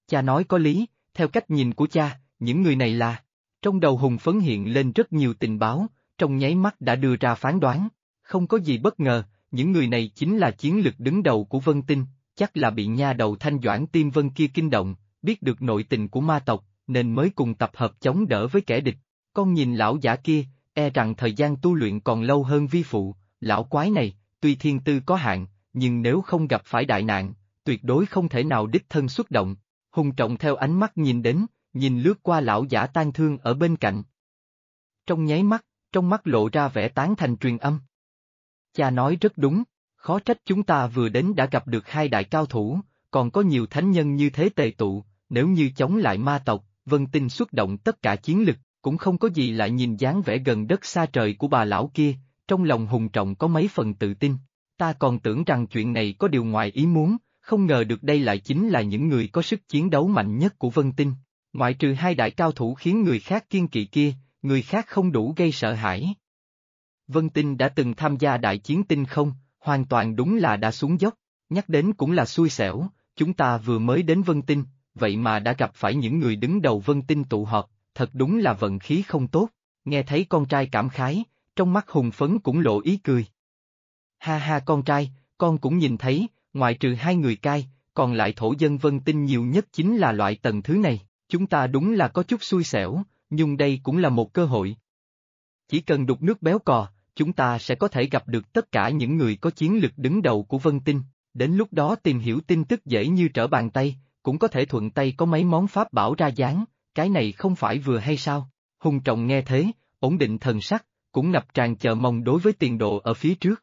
Cha nói có lý, theo cách nhìn của cha, những người này là... Trong đầu Hùng Phấn hiện lên rất nhiều tình báo, trong nháy mắt đã đưa ra phán đoán. Không có gì bất ngờ, những người này chính là chiến lực đứng đầu của Vân Tinh, chắc là bị nha đầu Thanh Doãn Tiêm Vân kia kinh động, biết được nội tình của ma tộc, nên mới cùng tập hợp chống đỡ với kẻ địch. Con nhìn lão giả kia, e rằng thời gian tu luyện còn lâu hơn vi phụ, lão quái này, tuy thiên tư có hạn, nhưng nếu không gặp phải đại nạn, tuyệt đối không thể nào đích thân xuất động. Hùng Trọng theo ánh mắt nhìn đến, nhìn lướt qua lão giả tang thương ở bên cạnh. Trong nháy mắt, trong mắt lộ ra vẻ tán thành truyền âm. Cha nói rất đúng, khó trách chúng ta vừa đến đã gặp được hai đại cao thủ, còn có nhiều thánh nhân như thế tề tụ, nếu như chống lại ma tộc, Vân Tinh xuất động tất cả chiến lực, cũng không có gì lại nhìn dáng vẻ gần đất xa trời của bà lão kia, trong lòng Hùng Trọng có mấy phần tự tin. Ta còn tưởng rằng chuyện này có điều ngoài ý muốn, không ngờ được đây lại chính là những người có sức chiến đấu mạnh nhất của Vân Tinh. Ngoại trừ hai đại cao thủ khiến người khác kiêng kỵ kia, người khác không đủ gây sợ hãi. Vân Tinh đã từng tham gia đại chiến tinh không, hoàn toàn đúng là đã xuống dốc, nhắc đến cũng là xui xẻo, chúng ta vừa mới đến Vân Tinh, vậy mà đã gặp phải những người đứng đầu Vân Tinh tụ họp, thật đúng là vận khí không tốt, nghe thấy con trai cảm khái, trong mắt Hùng Phấn cũng lộ ý cười. Ha ha con trai, con cũng nhìn thấy, ngoại trừ hai người cai, còn lại thổ dân Vân Tinh nhiều nhất chính là loại tầng thứ này, chúng ta đúng là có chút xui xẻo, nhưng đây cũng là một cơ hội. Chỉ cần đục nước béo cò, chúng ta sẽ có thể gặp được tất cả những người có chiến lực đứng đầu của Vân Tinh, đến lúc đó tìm hiểu tin tức dễ như trở bàn tay, cũng có thể thuận tay có mấy món pháp bảo ra dáng, cái này không phải vừa hay sao? Hùng Trọng nghe thế, ổn định thần sắc, cũng ngập tràn chờ mong đối với tiền đồ ở phía trước.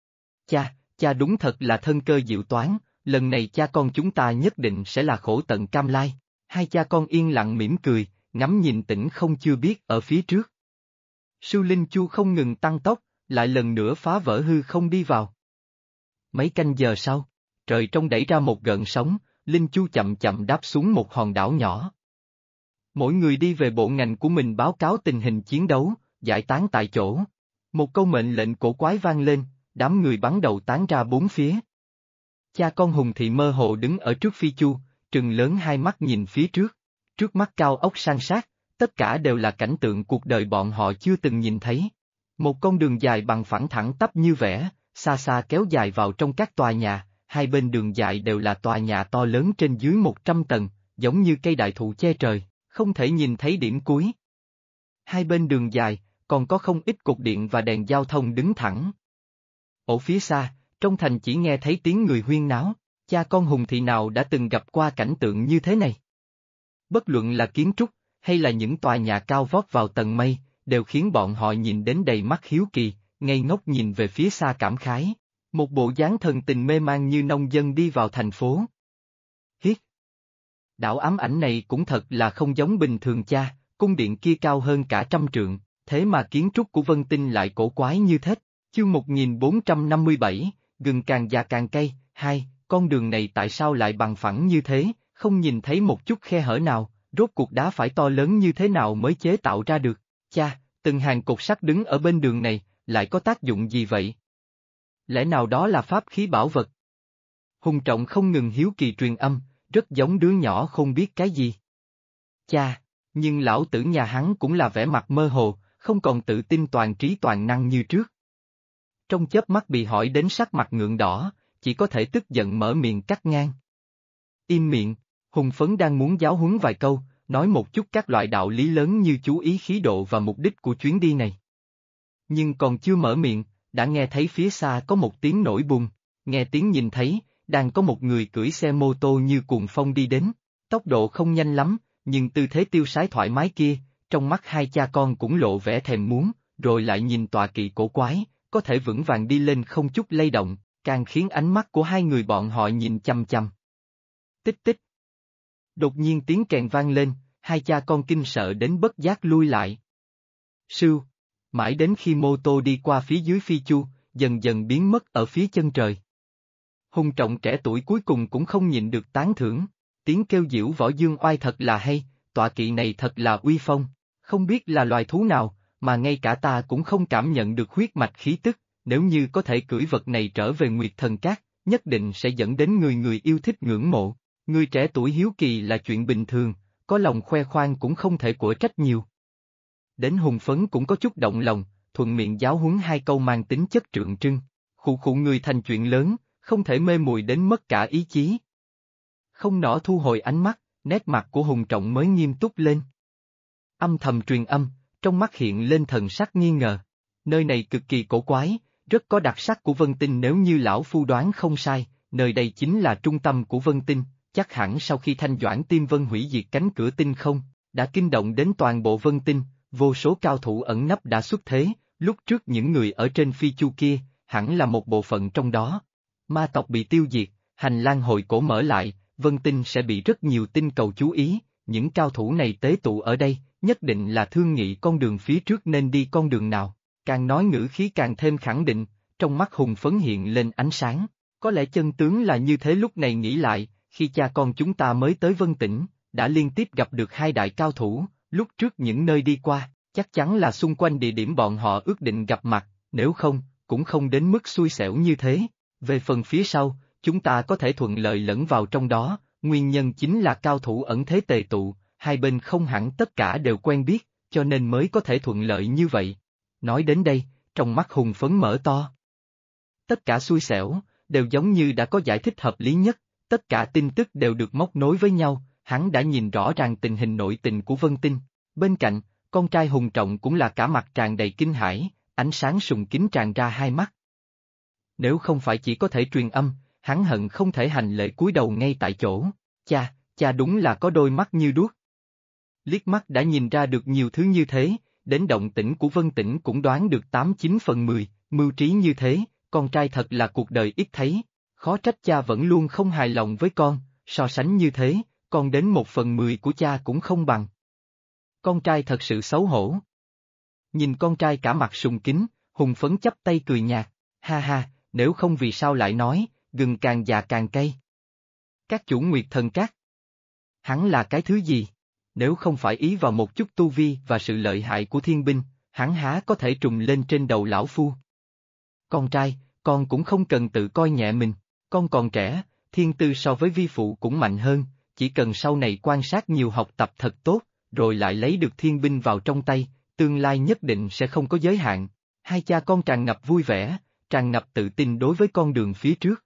Cha đúng thật là thân cơ diệu toán, lần này cha con chúng ta nhất định sẽ là khổ tận cam lai. Hai cha con yên lặng mỉm cười, ngắm nhìn Tĩnh Không chưa biết ở phía trước. Sư Linh Chu không ngừng tăng tốc, lại lần nữa phá vỡ hư không đi vào. Mấy canh giờ sau, trời trong đẩy ra một gợn sóng, Linh Chu chậm chậm đáp xuống một hòn đảo nhỏ. Mỗi người đi về bộ ngành của mình báo cáo tình hình chiến đấu, giải tán tại chỗ. Một câu mệnh lệnh cổ quái vang lên, đám người bắn đầu tán ra bốn phía. Cha con Hùng Thị mơ hồ đứng ở trước Phi Chu, trừng lớn hai mắt nhìn phía trước. Trước mắt cao ốc san sát, tất cả đều là cảnh tượng cuộc đời bọn họ chưa từng nhìn thấy. Một con đường dài bằng phẳng thẳng tắp như vẽ, xa xa kéo dài vào trong các tòa nhà, hai bên đường dài đều là tòa nhà to lớn trên dưới 100 tầng, giống như cây đại thụ che trời, không thể nhìn thấy điểm cuối. Hai bên đường dài, còn có không ít cột điện và đèn giao thông đứng thẳng. Ở phía xa, trong thành chỉ nghe thấy tiếng người huyên náo, cha con Hùng Thị nào đã từng gặp qua cảnh tượng như thế này. Bất luận là kiến trúc, hay là những tòa nhà cao vót vào tầng mây, đều khiến bọn họ nhìn đến đầy mắt hiếu kỳ, ngây ngốc nhìn về phía xa cảm khái. Một bộ dáng thần tình mê man như nông dân đi vào thành phố. Hiết! Đảo ám ảnh này cũng thật là không giống bình thường cha, cung điện kia cao hơn cả 100 trượng, thế mà kiến trúc của Vân Tinh lại cổ quái như thế. Chương 1457, gừng càng già càng cay, hai, con đường này tại sao lại bằng phẳng như thế, không nhìn thấy một chút khe hở nào, rốt cuộc đá phải to lớn như thế nào mới chế tạo ra được. Cha, từng hàng cột sắt đứng ở bên đường này, lại có tác dụng gì vậy? Lẽ nào đó là pháp khí bảo vật? Hùng Trọng không ngừng hiếu kỳ truyền âm, rất giống đứa nhỏ không biết cái gì. Cha, nhưng lão tử nhà hắn cũng là vẻ mặt mơ hồ, không còn tự tin toàn trí toàn năng như trước. Trong chớp mắt bị hỏi đến sắc mặt ngượng đỏ, chỉ có thể tức giận mở miệng cắt ngang. Im miệng, Hùng Phấn đang muốn giáo huấn vài câu, nói một chút các loại đạo lý lớn như chú ý khí độ và mục đích của chuyến đi này. Nhưng còn chưa mở miệng, đã nghe thấy phía xa có một tiếng nổi bùng, nghe tiếng nhìn thấy, đang có một người cưỡi xe mô tô như cuồng phong đi đến, tốc độ không nhanh lắm, nhưng tư thế tiêu sái thoải mái kia, trong mắt hai cha con cũng lộ vẻ thèm muốn, rồi lại nhìn tọa kỵ cổ quái, có thể vững vàng đi lên không chút lay động, càng khiến ánh mắt của hai người bọn họ nhìn chăm chăm. Tích tích. Đột nhiên tiếng kèn vang lên, hai cha con kinh sợ đến bất giác lui lại. Sưu. Mãi đến khi mô tô đi qua phía dưới Phi Chu, dần dần biến mất ở phía chân trời. Hùng Trọng trẻ tuổi cuối cùng cũng không nhịn được tán thưởng, tiếng kêu diễu võ dương oai thật là hay, tọa kỵ này thật là uy phong, không biết là loài thú nào, mà ngay cả ta cũng không cảm nhận được huyết mạch khí tức, nếu như có thể cưỡi vật này trở về Nguyệt Thần Cát, nhất định sẽ dẫn đến người người yêu thích ngưỡng mộ. Người trẻ tuổi hiếu kỳ là chuyện bình thường, có lòng khoe khoang cũng không thể của trách nhiều. Đến Hùng Phấn cũng có chút động lòng, thuận miệng giáo huấn hai câu mang tính chất trượng trưng. Khụ khụ người thành chuyện lớn, không thể mê muội đến mất cả ý chí. Không nỏ thu hồi ánh mắt, nét mặt của Hùng Trọng mới nghiêm túc lên. Âm thầm truyền âm, trong mắt hiện lên thần sắc nghi ngờ. Nơi này cực kỳ cổ quái, rất có đặc sắc của Vân Tinh nếu như lão phu đoán không sai, nơi đây chính là trung tâm của Vân Tinh, chắc hẳn sau khi Thanh Doãn Tiêm Vân hủy diệt cánh cửa tinh không, đã kinh động đến toàn bộ Vân Tinh, vô số cao thủ ẩn nấp đã xuất thế, lúc trước những người ở trên phi chu kia, hẳn là một bộ phận trong đó. Ma tộc bị tiêu diệt, hành lang hồi cổ mở lại, Vân Tinh sẽ bị rất nhiều tinh cầu chú ý, những cao thủ này tế tụ ở đây, nhất định là thương nghị con đường phía trước nên đi con đường nào. Càng nói ngữ khí càng thêm khẳng định, trong mắt Hùng Phấn hiện lên ánh sáng. Có lẽ chân tướng là như thế. Lúc này nghĩ lại, khi cha con chúng ta mới tới Vân Tỉnh, đã liên tiếp gặp được hai đại cao thủ, lúc trước những nơi đi qua, chắc chắn là xung quanh địa điểm bọn họ ước định gặp mặt, nếu không, cũng không đến mức xui xẻo như thế. Về phần phía sau, chúng ta có thể thuận lợi lẫn vào trong đó, nguyên nhân chính là cao thủ ẩn thế tề tụ, hai bên không hẳn tất cả đều quen biết, cho nên mới có thể thuận lợi như vậy. Nói đến đây, trong mắt Hùng Phấn mở to. Tất cả xui xẻo, đều giống như đã có giải thích hợp lý nhất, tất cả tin tức đều được móc nối với nhau, hắn đã nhìn rõ ràng tình hình nội tình của Vân Tinh. Bên cạnh, con trai Hùng Trọng cũng là cả mặt tràn đầy kinh hãi, ánh sáng sùng kính tràn ra hai mắt. Nếu không phải chỉ có thể truyền âm, hắn hận không thể hành lễ cúi đầu ngay tại chỗ. Cha đúng là có đôi mắt như đuốc. Liếc mắt đã nhìn ra được nhiều thứ như thế, đến động tĩnh của Vân Tỉnh cũng đoán được 8-9 phần 10, mưu trí như thế, con trai thật là cuộc đời ít thấy, khó trách cha vẫn luôn không hài lòng với con, so sánh như thế, con đến 1/10 của cha cũng không bằng. Con trai thật sự xấu hổ. Nhìn con trai cả mặt sùng kính, Hùng Phấn chắp tay cười nhạt, ha ha, nếu không vì sao lại nói, gừng càng già càng cay. Các chủ Nguyệt Thần Các. Hắn là cái thứ gì? Nếu không phải ý vào một chút tu vi và sự lợi hại của thiên binh, hắn há có thể trùng lên trên đầu lão phu. Con trai, con cũng không cần tự coi nhẹ mình, con còn trẻ, thiên tư so với vi phụ cũng mạnh hơn, chỉ cần sau này quan sát nhiều học tập thật tốt, rồi lại lấy được thiên binh vào trong tay, tương lai nhất định sẽ không có giới hạn. Hai cha con tràn ngập vui vẻ, tràn ngập tự tin đối với con đường phía trước.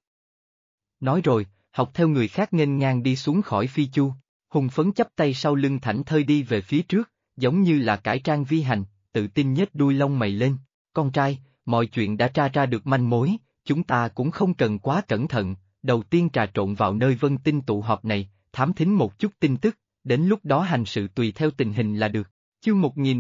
Nói rồi, học theo người khác nghênh ngang đi xuống khỏi phi chu. Hùng Phấn chắp tay sau lưng thảnh thơi đi về phía trước, giống như là cải trang vi hành, tự tin nhếch đuôi lông mày lên. Con trai, mọi chuyện đã tra ra được manh mối, chúng ta cũng không cần quá cẩn thận, đầu tiên trà trộn vào nơi Vân Tinh tụ họp này, thám thính một chút tin tức, đến lúc đó hành sự tùy theo tình hình là được. Chương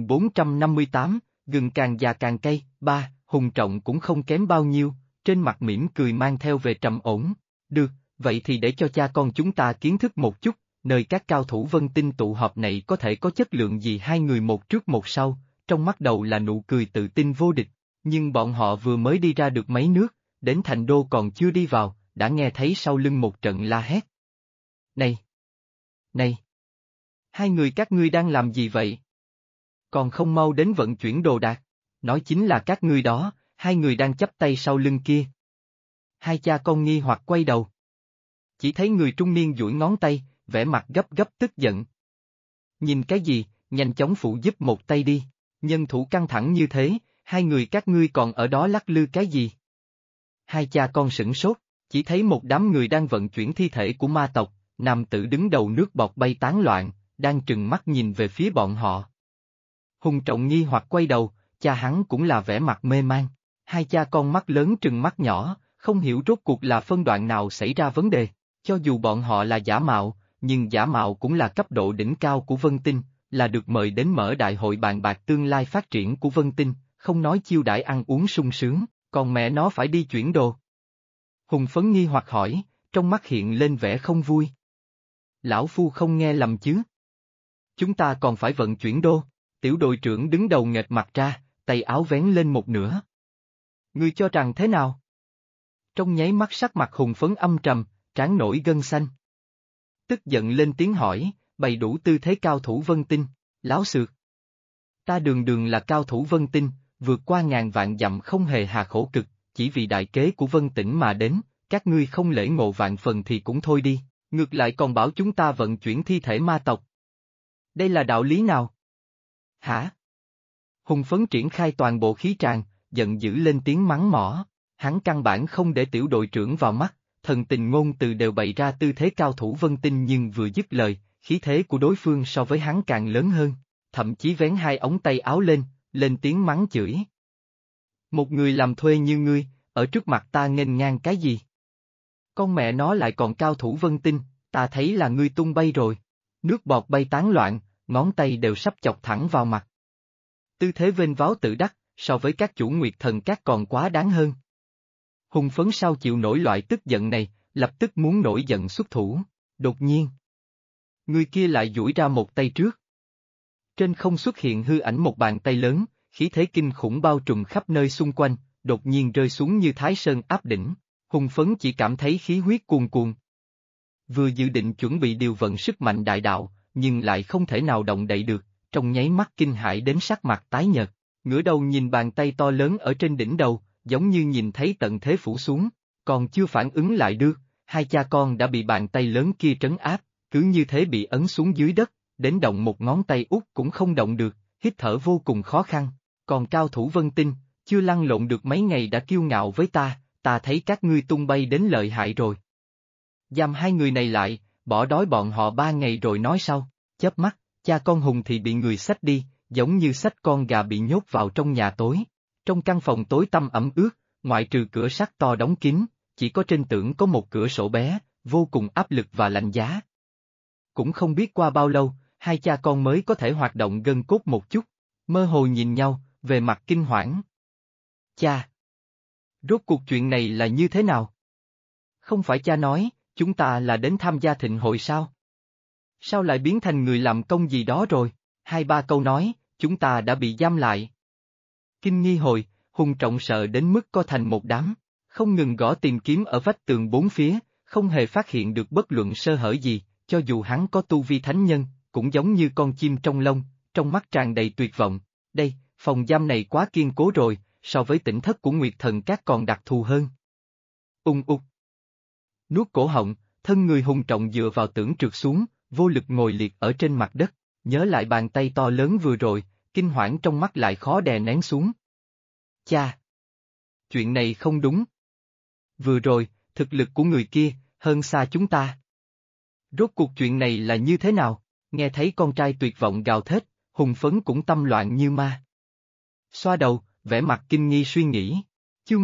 1458, gừng càng già càng cay, Hùng Trọng cũng không kém bao nhiêu, trên mặt mỉm cười mang theo về trầm ổn. Được, vậy thì để cho cha con chúng ta kiến thức một chút, nơi các cao thủ Vân Tinh tụ họp này có thể có chất lượng gì. Hai người một trước một sau, trong mắt đầu là nụ cười tự tin vô địch, nhưng bọn họ vừa mới đi ra được mấy nước, đến thành đô còn chưa đi vào, đã nghe thấy sau lưng một trận la hét. Này! Này! Hai người các ngươi đang làm gì vậy? Còn không mau đến vận chuyển đồ đạc, nói chính là các ngươi đó, hai người đang chắp tay sau lưng kia. Hai cha con nghi hoặc quay đầu. Chỉ thấy người trung niên duỗi ngón tay, vẻ mặt gấp gấp tức giận. Nhìn cái gì, nhanh chóng phụ giúp một tay đi, nhân thủ căng thẳng như thế, hai người các ngươi còn ở đó lắc lư cái gì? Hai cha con sửng sốt, chỉ thấy một đám người đang vận chuyển thi thể của ma tộc, nam tử đứng đầu nước bọt bay tán loạn, đang trừng mắt nhìn về phía bọn họ. Hùng Trọng nghi hoặc quay đầu, cha hắn cũng là vẻ mặt mê man, hai cha con mắt lớn trừng mắt nhỏ, không hiểu rốt cuộc là phân đoạn nào xảy ra vấn đề, cho dù bọn họ là giả mạo, nhưng giả mạo cũng là cấp độ đỉnh cao của Vân Tinh, là được mời đến mở đại hội bàn bạc tương lai phát triển của Vân Tinh, không nói chiêu đãi ăn uống sung sướng, còn mẹ nó phải đi chuyển đồ. Hùng Phấn nghi hoặc hỏi, trong mắt hiện lên vẻ không vui. Lão phu không nghe lầm chứ? Chúng ta còn phải vận chuyển đô, tiểu đội trưởng đứng đầu nghệch mặt ra, tay áo vén lên một nửa. Ngươi cho rằng thế nào? Trong nháy mắt sắc mặt Hùng Phấn âm trầm, trán nổi gân xanh. Tức giận lên tiếng hỏi, bày đủ tư thế cao thủ Vân Tinh, láo xược. Ta đường đường là cao thủ Vân Tinh, vượt qua ngàn vạn dặm không hề hà khổ cực, chỉ vì đại kế của Vân Tỉnh mà đến, các ngươi không lễ ngộ vạn phần thì cũng thôi đi, Ngược lại còn bảo chúng ta vận chuyển thi thể ma tộc. Đây là đạo lý nào? Hả? Hùng phấn triển khai toàn bộ khí tràng, giận dữ lên tiếng mắng mỏ. Hắn căn bản không để tiểu đội trưởng vào mắt, thần tình ngôn từ đều bày ra tư thế cao thủ vân tinh, nhưng vừa dứt lời, khí thế của đối phương so với hắn càng lớn hơn, thậm chí vén hai ống tay áo lên tiếng mắng chửi. Một người làm thuê như ngươi, ở trước mặt ta nghênh ngang cái gì? Con mẹ nó lại còn cao thủ vân tinh, ta thấy là ngươi tung bay rồi. Nước bọt bay tán loạn, ngón tay đều sắp chọc thẳng vào mặt. Tư thế vênh váo tự đắc, so với các chủ Nguyệt Thần Các còn quá đáng hơn. Hùng phấn sao chịu nổi loại tức giận này, lập tức muốn nổi giận xuất thủ. Đột nhiên, người kia lại duỗi ra một tay trước. Trên không xuất hiện hư ảnh một bàn tay lớn, khí thế kinh khủng bao trùm khắp nơi xung quanh, đột nhiên rơi xuống như Thái Sơn áp đỉnh. Hùng phấn chỉ cảm thấy khí huyết cuồn cuộn. Vừa dự định chuẩn bị điều vận sức mạnh đại đạo, nhưng lại không thể nào động đậy được, trong nháy mắt kinh hãi đến sắc mặt tái nhợt, ngửa đầu nhìn bàn tay to lớn ở trên đỉnh đầu, giống như nhìn thấy tận thế phủ xuống, còn chưa phản ứng lại được, hai cha con đã bị bàn tay lớn kia trấn áp, cứ như thế bị ấn xuống dưới đất, đến động một ngón tay út cũng không động được, hít thở vô cùng khó khăn, còn cao thủ Vân Tinh, chưa lăn lộn được mấy ngày đã kiêu ngạo với ta thấy các ngươi tung bay đến lợi hại rồi. Giam hai người này lại, bỏ đói bọn họ 3 ngày rồi nói sau, chớp mắt, cha con Hùng thì bị người xách đi, giống như xách con gà bị nhốt vào trong nhà tối. Trong căn phòng tối tăm ẩm ướt, ngoại trừ cửa sắt to đóng kín, chỉ có trên tường có một cửa sổ bé, vô cùng áp lực và lạnh giá. Cũng không biết qua bao lâu, hai cha con mới có thể hoạt động gân cốt một chút, mơ hồ nhìn nhau, về mặt kinh hoảng. Cha! Rốt cuộc chuyện này là như thế nào? Không phải cha nói, chúng ta là đến tham gia thịnh hội sao? Sao lại biến thành người làm công gì đó rồi? 2-3 câu nói, chúng ta đã bị giam lại. Kinh nghi hồi, Hùng Trọng sợ đến mức co thành một đám, không ngừng gõ tìm kiếm ở vách tường bốn phía, không hề phát hiện được bất luận sơ hở gì, cho dù hắn có tu vi thánh nhân, cũng giống như con chim trong lông, trong mắt tràn đầy tuyệt vọng. Đây, phòng giam này quá kiên cố rồi, so với tỉnh thất của Nguyệt Thần Các còn đặc thù hơn. Ung ục. Nuốt cổ họng, thân người Hùng Trọng dựa vào tường trượt xuống, vô lực ngồi liệt ở trên mặt đất, nhớ lại bàn tay to lớn vừa rồi, kinh hoảng trong mắt lại khó đè nén xuống. Cha! Chuyện này không đúng. Vừa rồi, thực lực của người kia, hơn xa chúng ta. Rốt cuộc chuyện này là như thế nào? Nghe thấy con trai tuyệt vọng gào thét, Hùng phấn cũng tâm loạn như ma. Xoa đầu, vẻ mặt kinh nghi suy nghĩ. Chương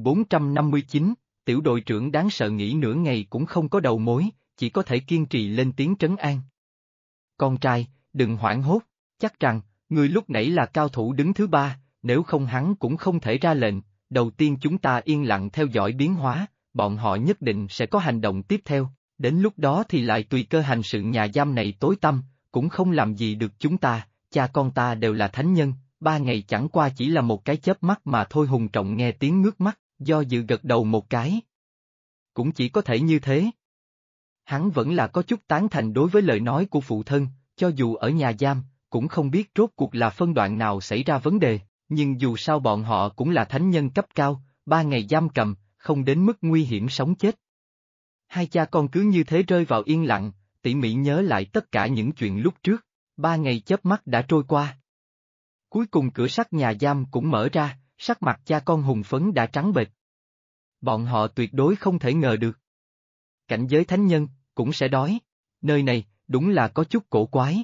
1459, tiểu đội trưởng đáng sợ nghĩ nửa ngày cũng không có đầu mối, chỉ có thể kiên trì lên tiếng trấn an. Con trai, đừng hoảng hốt, chắc rằng, người lúc nãy là cao thủ đứng thứ 3, nếu không hắn cũng không thể ra lệnh, đầu tiên chúng ta yên lặng theo dõi biến hóa, bọn họ nhất định sẽ có hành động tiếp theo, đến lúc đó thì lại tùy cơ hành sự nhà giam này tối tăm, cũng không làm gì được chúng ta, cha con ta đều là thánh nhân, 3 ngày chẳng qua chỉ là một cái chớp mắt mà thôi. Hùng Trọng nghe tiếng ngước mắt, do dự gật đầu một cái. Cũng chỉ có thể như thế. Hắn vẫn là có chút tán thành đối với lời nói của phụ thân, cho dù ở nhà giam, cũng không biết rốt cuộc là phân đoạn nào xảy ra vấn đề, nhưng dù sao bọn họ cũng là thánh nhân cấp cao, 3 ngày giam cầm, không đến mức nguy hiểm sống chết. Hai cha con cứ như thế rơi vào yên lặng, tỉ mỉ nhớ lại tất cả những chuyện lúc trước, 3 ngày chớp mắt đã trôi qua. Cuối cùng cửa sắt nhà giam cũng mở ra, sắc mặt cha con Hùng phấn đã trắng bệch. Bọn họ tuyệt đối không thể ngờ được. Cảnh giới thánh nhân, cũng sẽ đói. Nơi này, đúng là có chút cổ quái.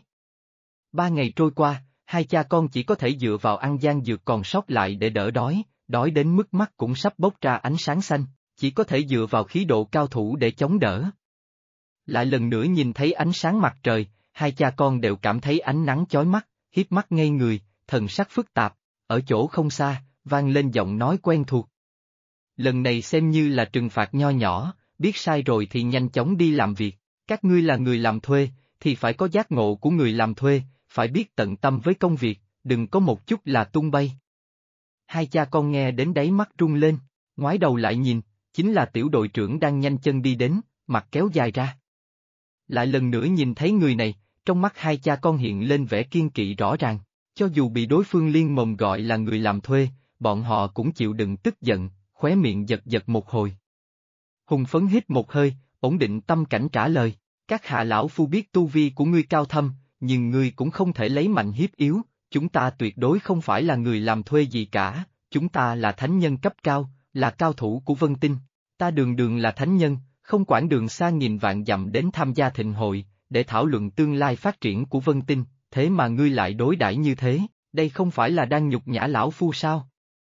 3 ngày trôi qua, hai cha con chỉ có thể dựa vào ăn gian dược còn sót lại để đỡ đói, đói đến mức mắt cũng sắp bốc ra ánh sáng xanh, chỉ có thể dựa vào khí độ cao thủ để chống đỡ. Lại lần nữa nhìn thấy ánh sáng mặt trời, hai cha con đều cảm thấy ánh nắng chói mắt, hiếp mắt ngây người, thần sắc phức tạp, ở chỗ không xa, vang lên giọng nói quen thuộc. Lần này xem như là trừng phạt nho nhỏ, biết sai rồi thì nhanh chóng đi làm việc, các ngươi là người làm thuê, thì phải có giác ngộ của người làm thuê, phải biết tận tâm với công việc, đừng có một chút là tung bay. Hai cha con nghe đến đáy mắt rung lên, ngoái đầu lại nhìn, chính là tiểu đội trưởng đang nhanh chân đi đến, mặt kéo dài ra. Lại lần nữa nhìn thấy người này, trong mắt hai cha con hiện lên vẻ kiên kỵ rõ ràng, cho dù bị đối phương liên mồm gọi là người làm thuê, bọn họ cũng chịu đựng tức giận, khóe miệng giật giật một hồi. Hùng phấn hít một hơi, ổn định tâm cảnh trả lời, các hạ lão phu biết tu vi của ngươi cao thâm, nhưng ngươi cũng không thể lấy mạnh hiếp yếu, chúng ta tuyệt đối không phải là người làm thuê gì cả, chúng ta là thánh nhân cấp cao, là cao thủ của Vân Tinh, ta đường đường là thánh nhân, không quản đường xa nghìn vạn dặm đến tham gia thịnh hội, để thảo luận tương lai phát triển của Vân Tinh, thế mà ngươi lại đối đãi như thế, đây không phải là đang nhục nhã lão phu sao?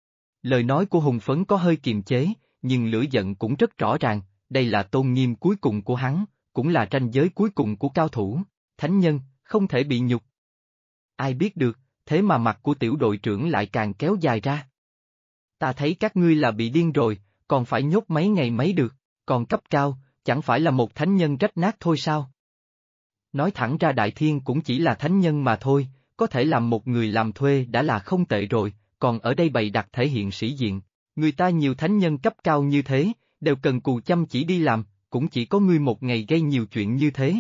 Lời nói của Hùng Phấn có hơi kiềm chế, nhưng lửa giận cũng rất rõ ràng, đây là tôn nghiêm cuối cùng của hắn, cũng là ranh giới cuối cùng của cao thủ, thánh nhân, không thể bị nhục. Ai biết được, thế mà mặt của tiểu đội trưởng lại càng kéo dài ra. Ta thấy các ngươi là bị điên rồi, còn phải nhốt mấy ngày mấy được, còn cấp cao, chẳng phải là một thánh nhân rách nát thôi sao? Nói thẳng ra Đại Thiên cũng chỉ là thánh nhân mà thôi, có thể làm một người làm thuê đã là không tệ rồi, còn ở đây bày đặt thể hiện sĩ diện. Người ta nhiều thánh nhân cấp cao như thế, đều cần cù chăm chỉ đi làm, cũng chỉ có ngươi một ngày gây nhiều chuyện như thế.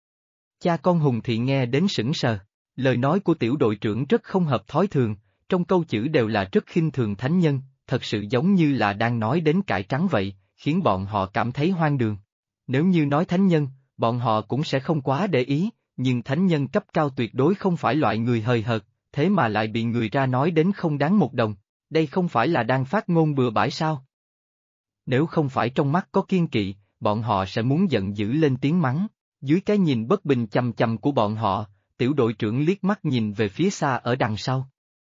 Cha con Hùng Thị nghe đến sững sờ, lời nói của tiểu đội trưởng rất không hợp thói thường, trong câu chữ đều là rất khinh thường thánh nhân, thật sự giống như là đang nói đến cải trắng vậy, khiến bọn họ cảm thấy hoang đường. Nếu như nói thánh nhân, bọn họ cũng sẽ không quá để ý, nhưng thánh nhân cấp cao tuyệt đối không phải loại người hời hợt, thế mà lại bị người ra nói đến không đáng một đồng, đây không phải là đang phát ngôn bừa bãi sao? Nếu không phải trong mắt có kiên kỵ, bọn họ sẽ muốn giận dữ lên tiếng mắng, dưới cái nhìn bất bình chằm chằm của bọn họ, tiểu đội trưởng liếc mắt nhìn về phía xa ở đằng sau.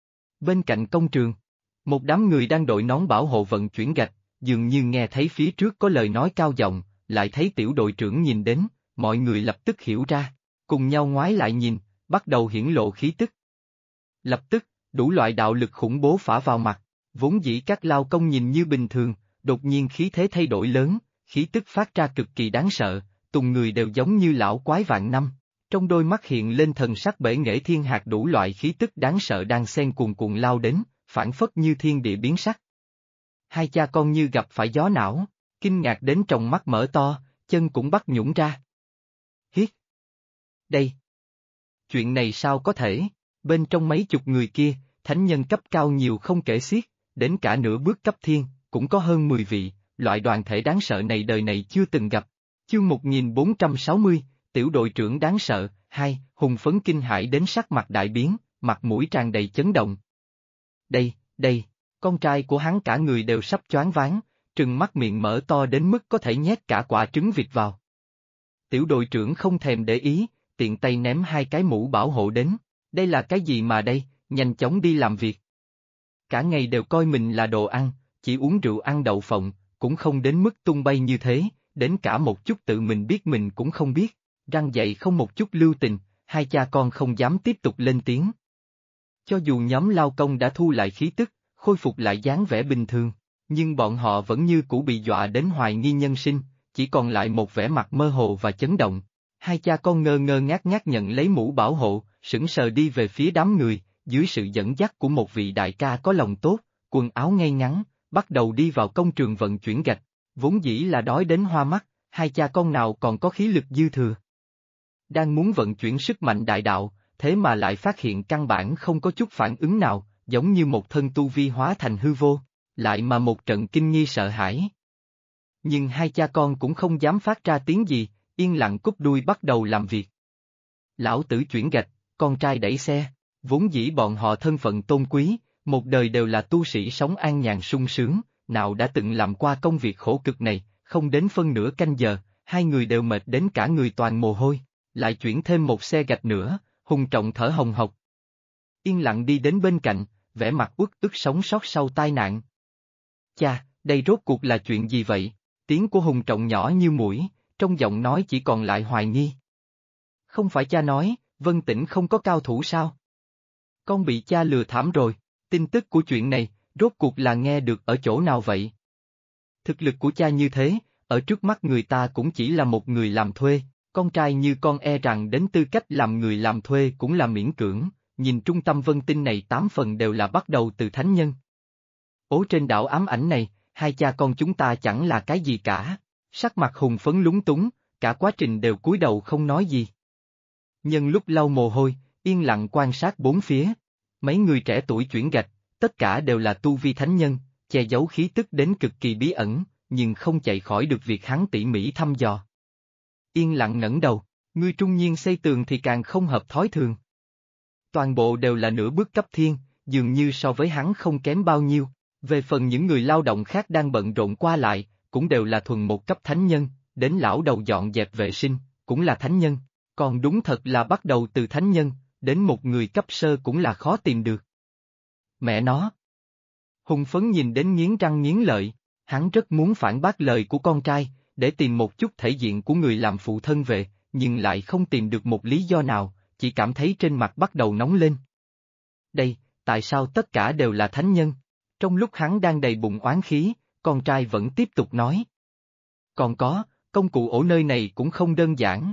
Bên cạnh công trường, một đám người đang đội nón bảo hộ vận chuyển gạch, dường như nghe thấy phía trước có lời nói cao giọng, lại thấy tiểu đội trưởng nhìn đến, mọi người lập tức hiểu ra, cùng nhau ngoái lại nhìn, bắt đầu hiển lộ khí tức. Lập tức, đủ loại đạo lực khủng bố phả vào mặt, vốn dĩ các lao công nhìn như bình thường, đột nhiên khí thế thay đổi lớn, khí tức phát ra cực kỳ đáng sợ, tùng người đều giống như lão quái vạn năm, trong đôi mắt hiện lên thần sắc bể nghệ thiên hạt đủ loại khí tức đáng sợ đang xen cuồn cuộn lao đến, phảng phất như thiên địa biến sắc. Hai cha con như gặp phải gió não, kinh ngạc đến tròng mắt mở to, chân cũng bắt nhũn ra. Hiết! Đây! Chuyện này sao có thể? Bên trong mấy chục người kia, thánh nhân cấp cao nhiều không kể xiết, đến cả nửa bước cấp thiên, cũng có hơn 10 vị, loại đoàn thể đáng sợ này đời này chưa từng gặp. Chương 1460, tiểu đội trưởng đáng sợ, 2, Hùng Phấn kinh hãi đến sắc mặt đại biến, mặt mũi tràn đầy chấn động. Đây, con trai của hắn cả người đều sắp choáng váng, trừng mắt miệng mở to đến mức có thể nhét cả quả trứng vịt vào. Tiểu đội trưởng không thèm để ý, tiện tay ném hai cái mũ bảo hộ đến, đây là cái gì mà đây, nhanh chóng đi làm việc. Cả ngày đều coi mình là đồ ăn, chỉ uống rượu ăn đậu phộng, cũng không đến mức tung bay như thế, đến cả một chút tự mình biết mình cũng không biết, răng dạy không một chút lưu tình, hai cha con không dám tiếp tục lên tiếng. Cho dù nhóm lao công đã thu lại khí tức, khôi phục lại dáng vẻ bình thường, nhưng bọn họ vẫn như cũ bị dọa đến hoài nghi nhân sinh, chỉ còn lại một vẻ mặt mơ hồ và chấn động. Hai cha con ngơ ngơ ngác ngác nhận lấy mũ bảo hộ, sững sờ đi về phía đám người, dưới sự dẫn dắt của một vị đại ca có lòng tốt, quần áo ngay ngắn, bắt đầu đi vào công trường vận chuyển gạch, vốn dĩ là đói đến hoa mắt, hai cha con nào còn có khí lực dư thừa. Đang muốn vận chuyển sức mạnh đại đạo, thế mà lại phát hiện căn bản không có chút phản ứng nào, giống như một thân tu vi hóa thành hư vô, lại mà một trận kinh nghi sợ hãi. Nhưng hai cha con cũng không dám phát ra tiếng gì, yên lặng cúp đuôi bắt đầu làm việc. Lão tử chuyển gạch, con trai đẩy xe, vốn dĩ bọn họ thân phận tôn quý, một đời đều là tu sĩ sống an nhàn sung sướng, nào đã từng làm qua công việc khổ cực này, không đến phân nửa canh giờ, hai người đều mệt đến cả người toàn mồ hôi, lại chuyển thêm một xe gạch nữa, Hùng Trọng thở hồng hộc. Yên lặng đi đến bên cạnh, vẻ mặt uất ức sống sót sau tai nạn. Cha, đây rốt cuộc là chuyện gì vậy? Tiếng của Hùng Trọng nhỏ như muỗi, trong giọng nói chỉ còn lại hoài nghi. Không phải cha nói, Vân Tĩnh không có cao thủ sao? Con bị cha lừa thảm rồi, tin tức của chuyện này, rốt cuộc là nghe được ở chỗ nào vậy? Thực lực của cha như thế, ở trước mắt người ta cũng chỉ là một người làm thuê, con trai như con e rằng đến tư cách làm người làm thuê cũng là miễn cưỡng, nhìn trung tâm Vân Tinh này 8 phần đều là bắt đầu từ thánh nhân. Ố trên đảo ám ảnh này, hai cha con chúng ta chẳng là cái gì cả, sắc mặt Hùng Phấn lúng túng, cả quá trình đều cúi đầu không nói gì. Nhân lúc lau mồ hôi, yên lặng quan sát bốn phía, mấy người trẻ tuổi chuyển gạch, tất cả đều là tu vi thánh nhân, che giấu khí tức đến cực kỳ bí ẩn, nhưng không chạy khỏi được việc hắn tỉ mỉ thăm dò. Yên lặng ngẩng đầu, ngươi trung niên xây tường thì càng không hợp thói thường. Toàn bộ đều là nửa bước cấp thiên, dường như so với hắn không kém bao nhiêu, về phần những người lao động khác đang bận rộn qua lại, cũng đều là thuần một cấp thánh nhân, đến lão đầu dọn dẹp vệ sinh, cũng là thánh nhân, còn đúng thật là bắt đầu từ thánh nhân, đến một người cấp sơ cũng là khó tìm được. Mẹ nó! Hùng Phấn nhìn đến nghiến răng nghiến lợi, hắn rất muốn phản bác lời của con trai, để tìm một chút thể diện của người làm phụ thân về, nhưng lại không tìm được một lý do nào, chỉ cảm thấy trên mặt bắt đầu nóng lên. Đây, tại sao tất cả đều là thánh nhân? Trong lúc hắn đang đầy bụng oán khí, con trai vẫn tiếp tục nói. Còn có, công cụ ổ nơi này cũng không đơn giản.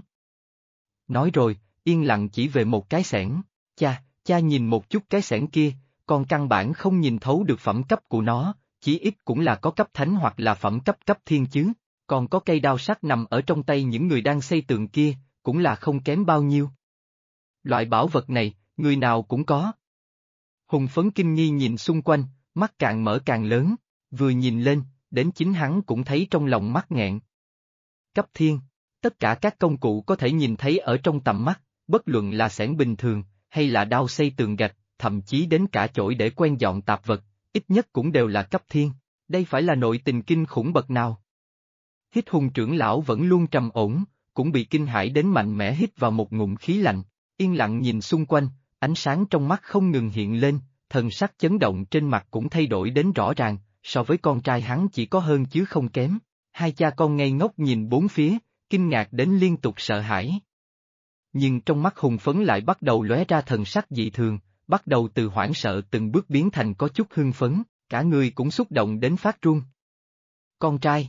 Nói rồi, yên lặng chỉ về một cái xẻng, cha nhìn một chút cái xẻng kia, còn căn bản không nhìn thấu được phẩm cấp của nó, chí ít cũng là có cấp thánh hoặc là phẩm cấp thiên chứ, còn có cây đao sắt nằm ở trong tay những người đang xây tường kia, cũng là không kém bao nhiêu. Loại bảo vật này, người nào cũng có. Hùng Phấn kinh nghi nhìn xung quanh, mắt càng mở càng lớn, vừa nhìn lên, đến chính hắn cũng thấy trong lòng mắc nghẹn. Cấp thiên, tất cả các công cụ có thể nhìn thấy ở trong tầm mắt, bất luận là xẻng bình thường, hay là đao xây tường gạch, thậm chí đến cả chổi để quen dọn tạp vật, ít nhất cũng đều là cấp thiên, đây phải là nội tình kinh khủng bậc nào. Hít Hùng trưởng lão vẫn luôn trầm ổn, cũng bị kinh hãi đến mạnh mẽ hít vào một ngụm khí lạnh, yên lặng nhìn xung quanh, ánh sáng trong mắt không ngừng hiện lên, thần sắc chấn động trên mặt cũng thay đổi đến rõ ràng, so với con trai hắn chỉ có hơn chứ không kém. Hai cha con ngây ngốc nhìn bốn phía, kinh ngạc đến liên tục sợ hãi. Nhưng trong mắt Hùng Phấn lại bắt đầu lóe ra thần sắc dị thường, bắt đầu từ hoảng sợ từng bước biến thành có chút hưng phấn, cả người cũng xúc động đến phát run. Con trai!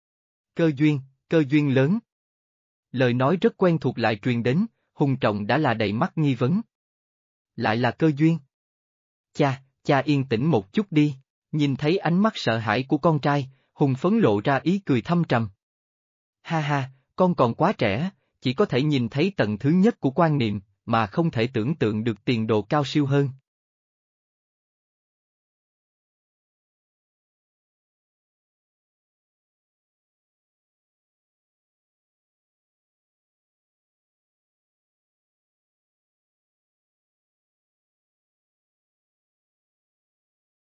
Cơ duyên lớn. Lời nói rất quen thuộc lại truyền đến, Hùng Trọng đã là đầy mắt nghi vấn. Lại là cơ duyên. Cha yên tĩnh một chút đi, nhìn thấy ánh mắt sợ hãi của con trai, Hùng Phấn lộ ra ý cười thâm trầm. Ha ha, con còn quá trẻ, chỉ có thể nhìn thấy tầng thứ nhất của quan niệm, mà không thể tưởng tượng được tiền đồ cao siêu hơn.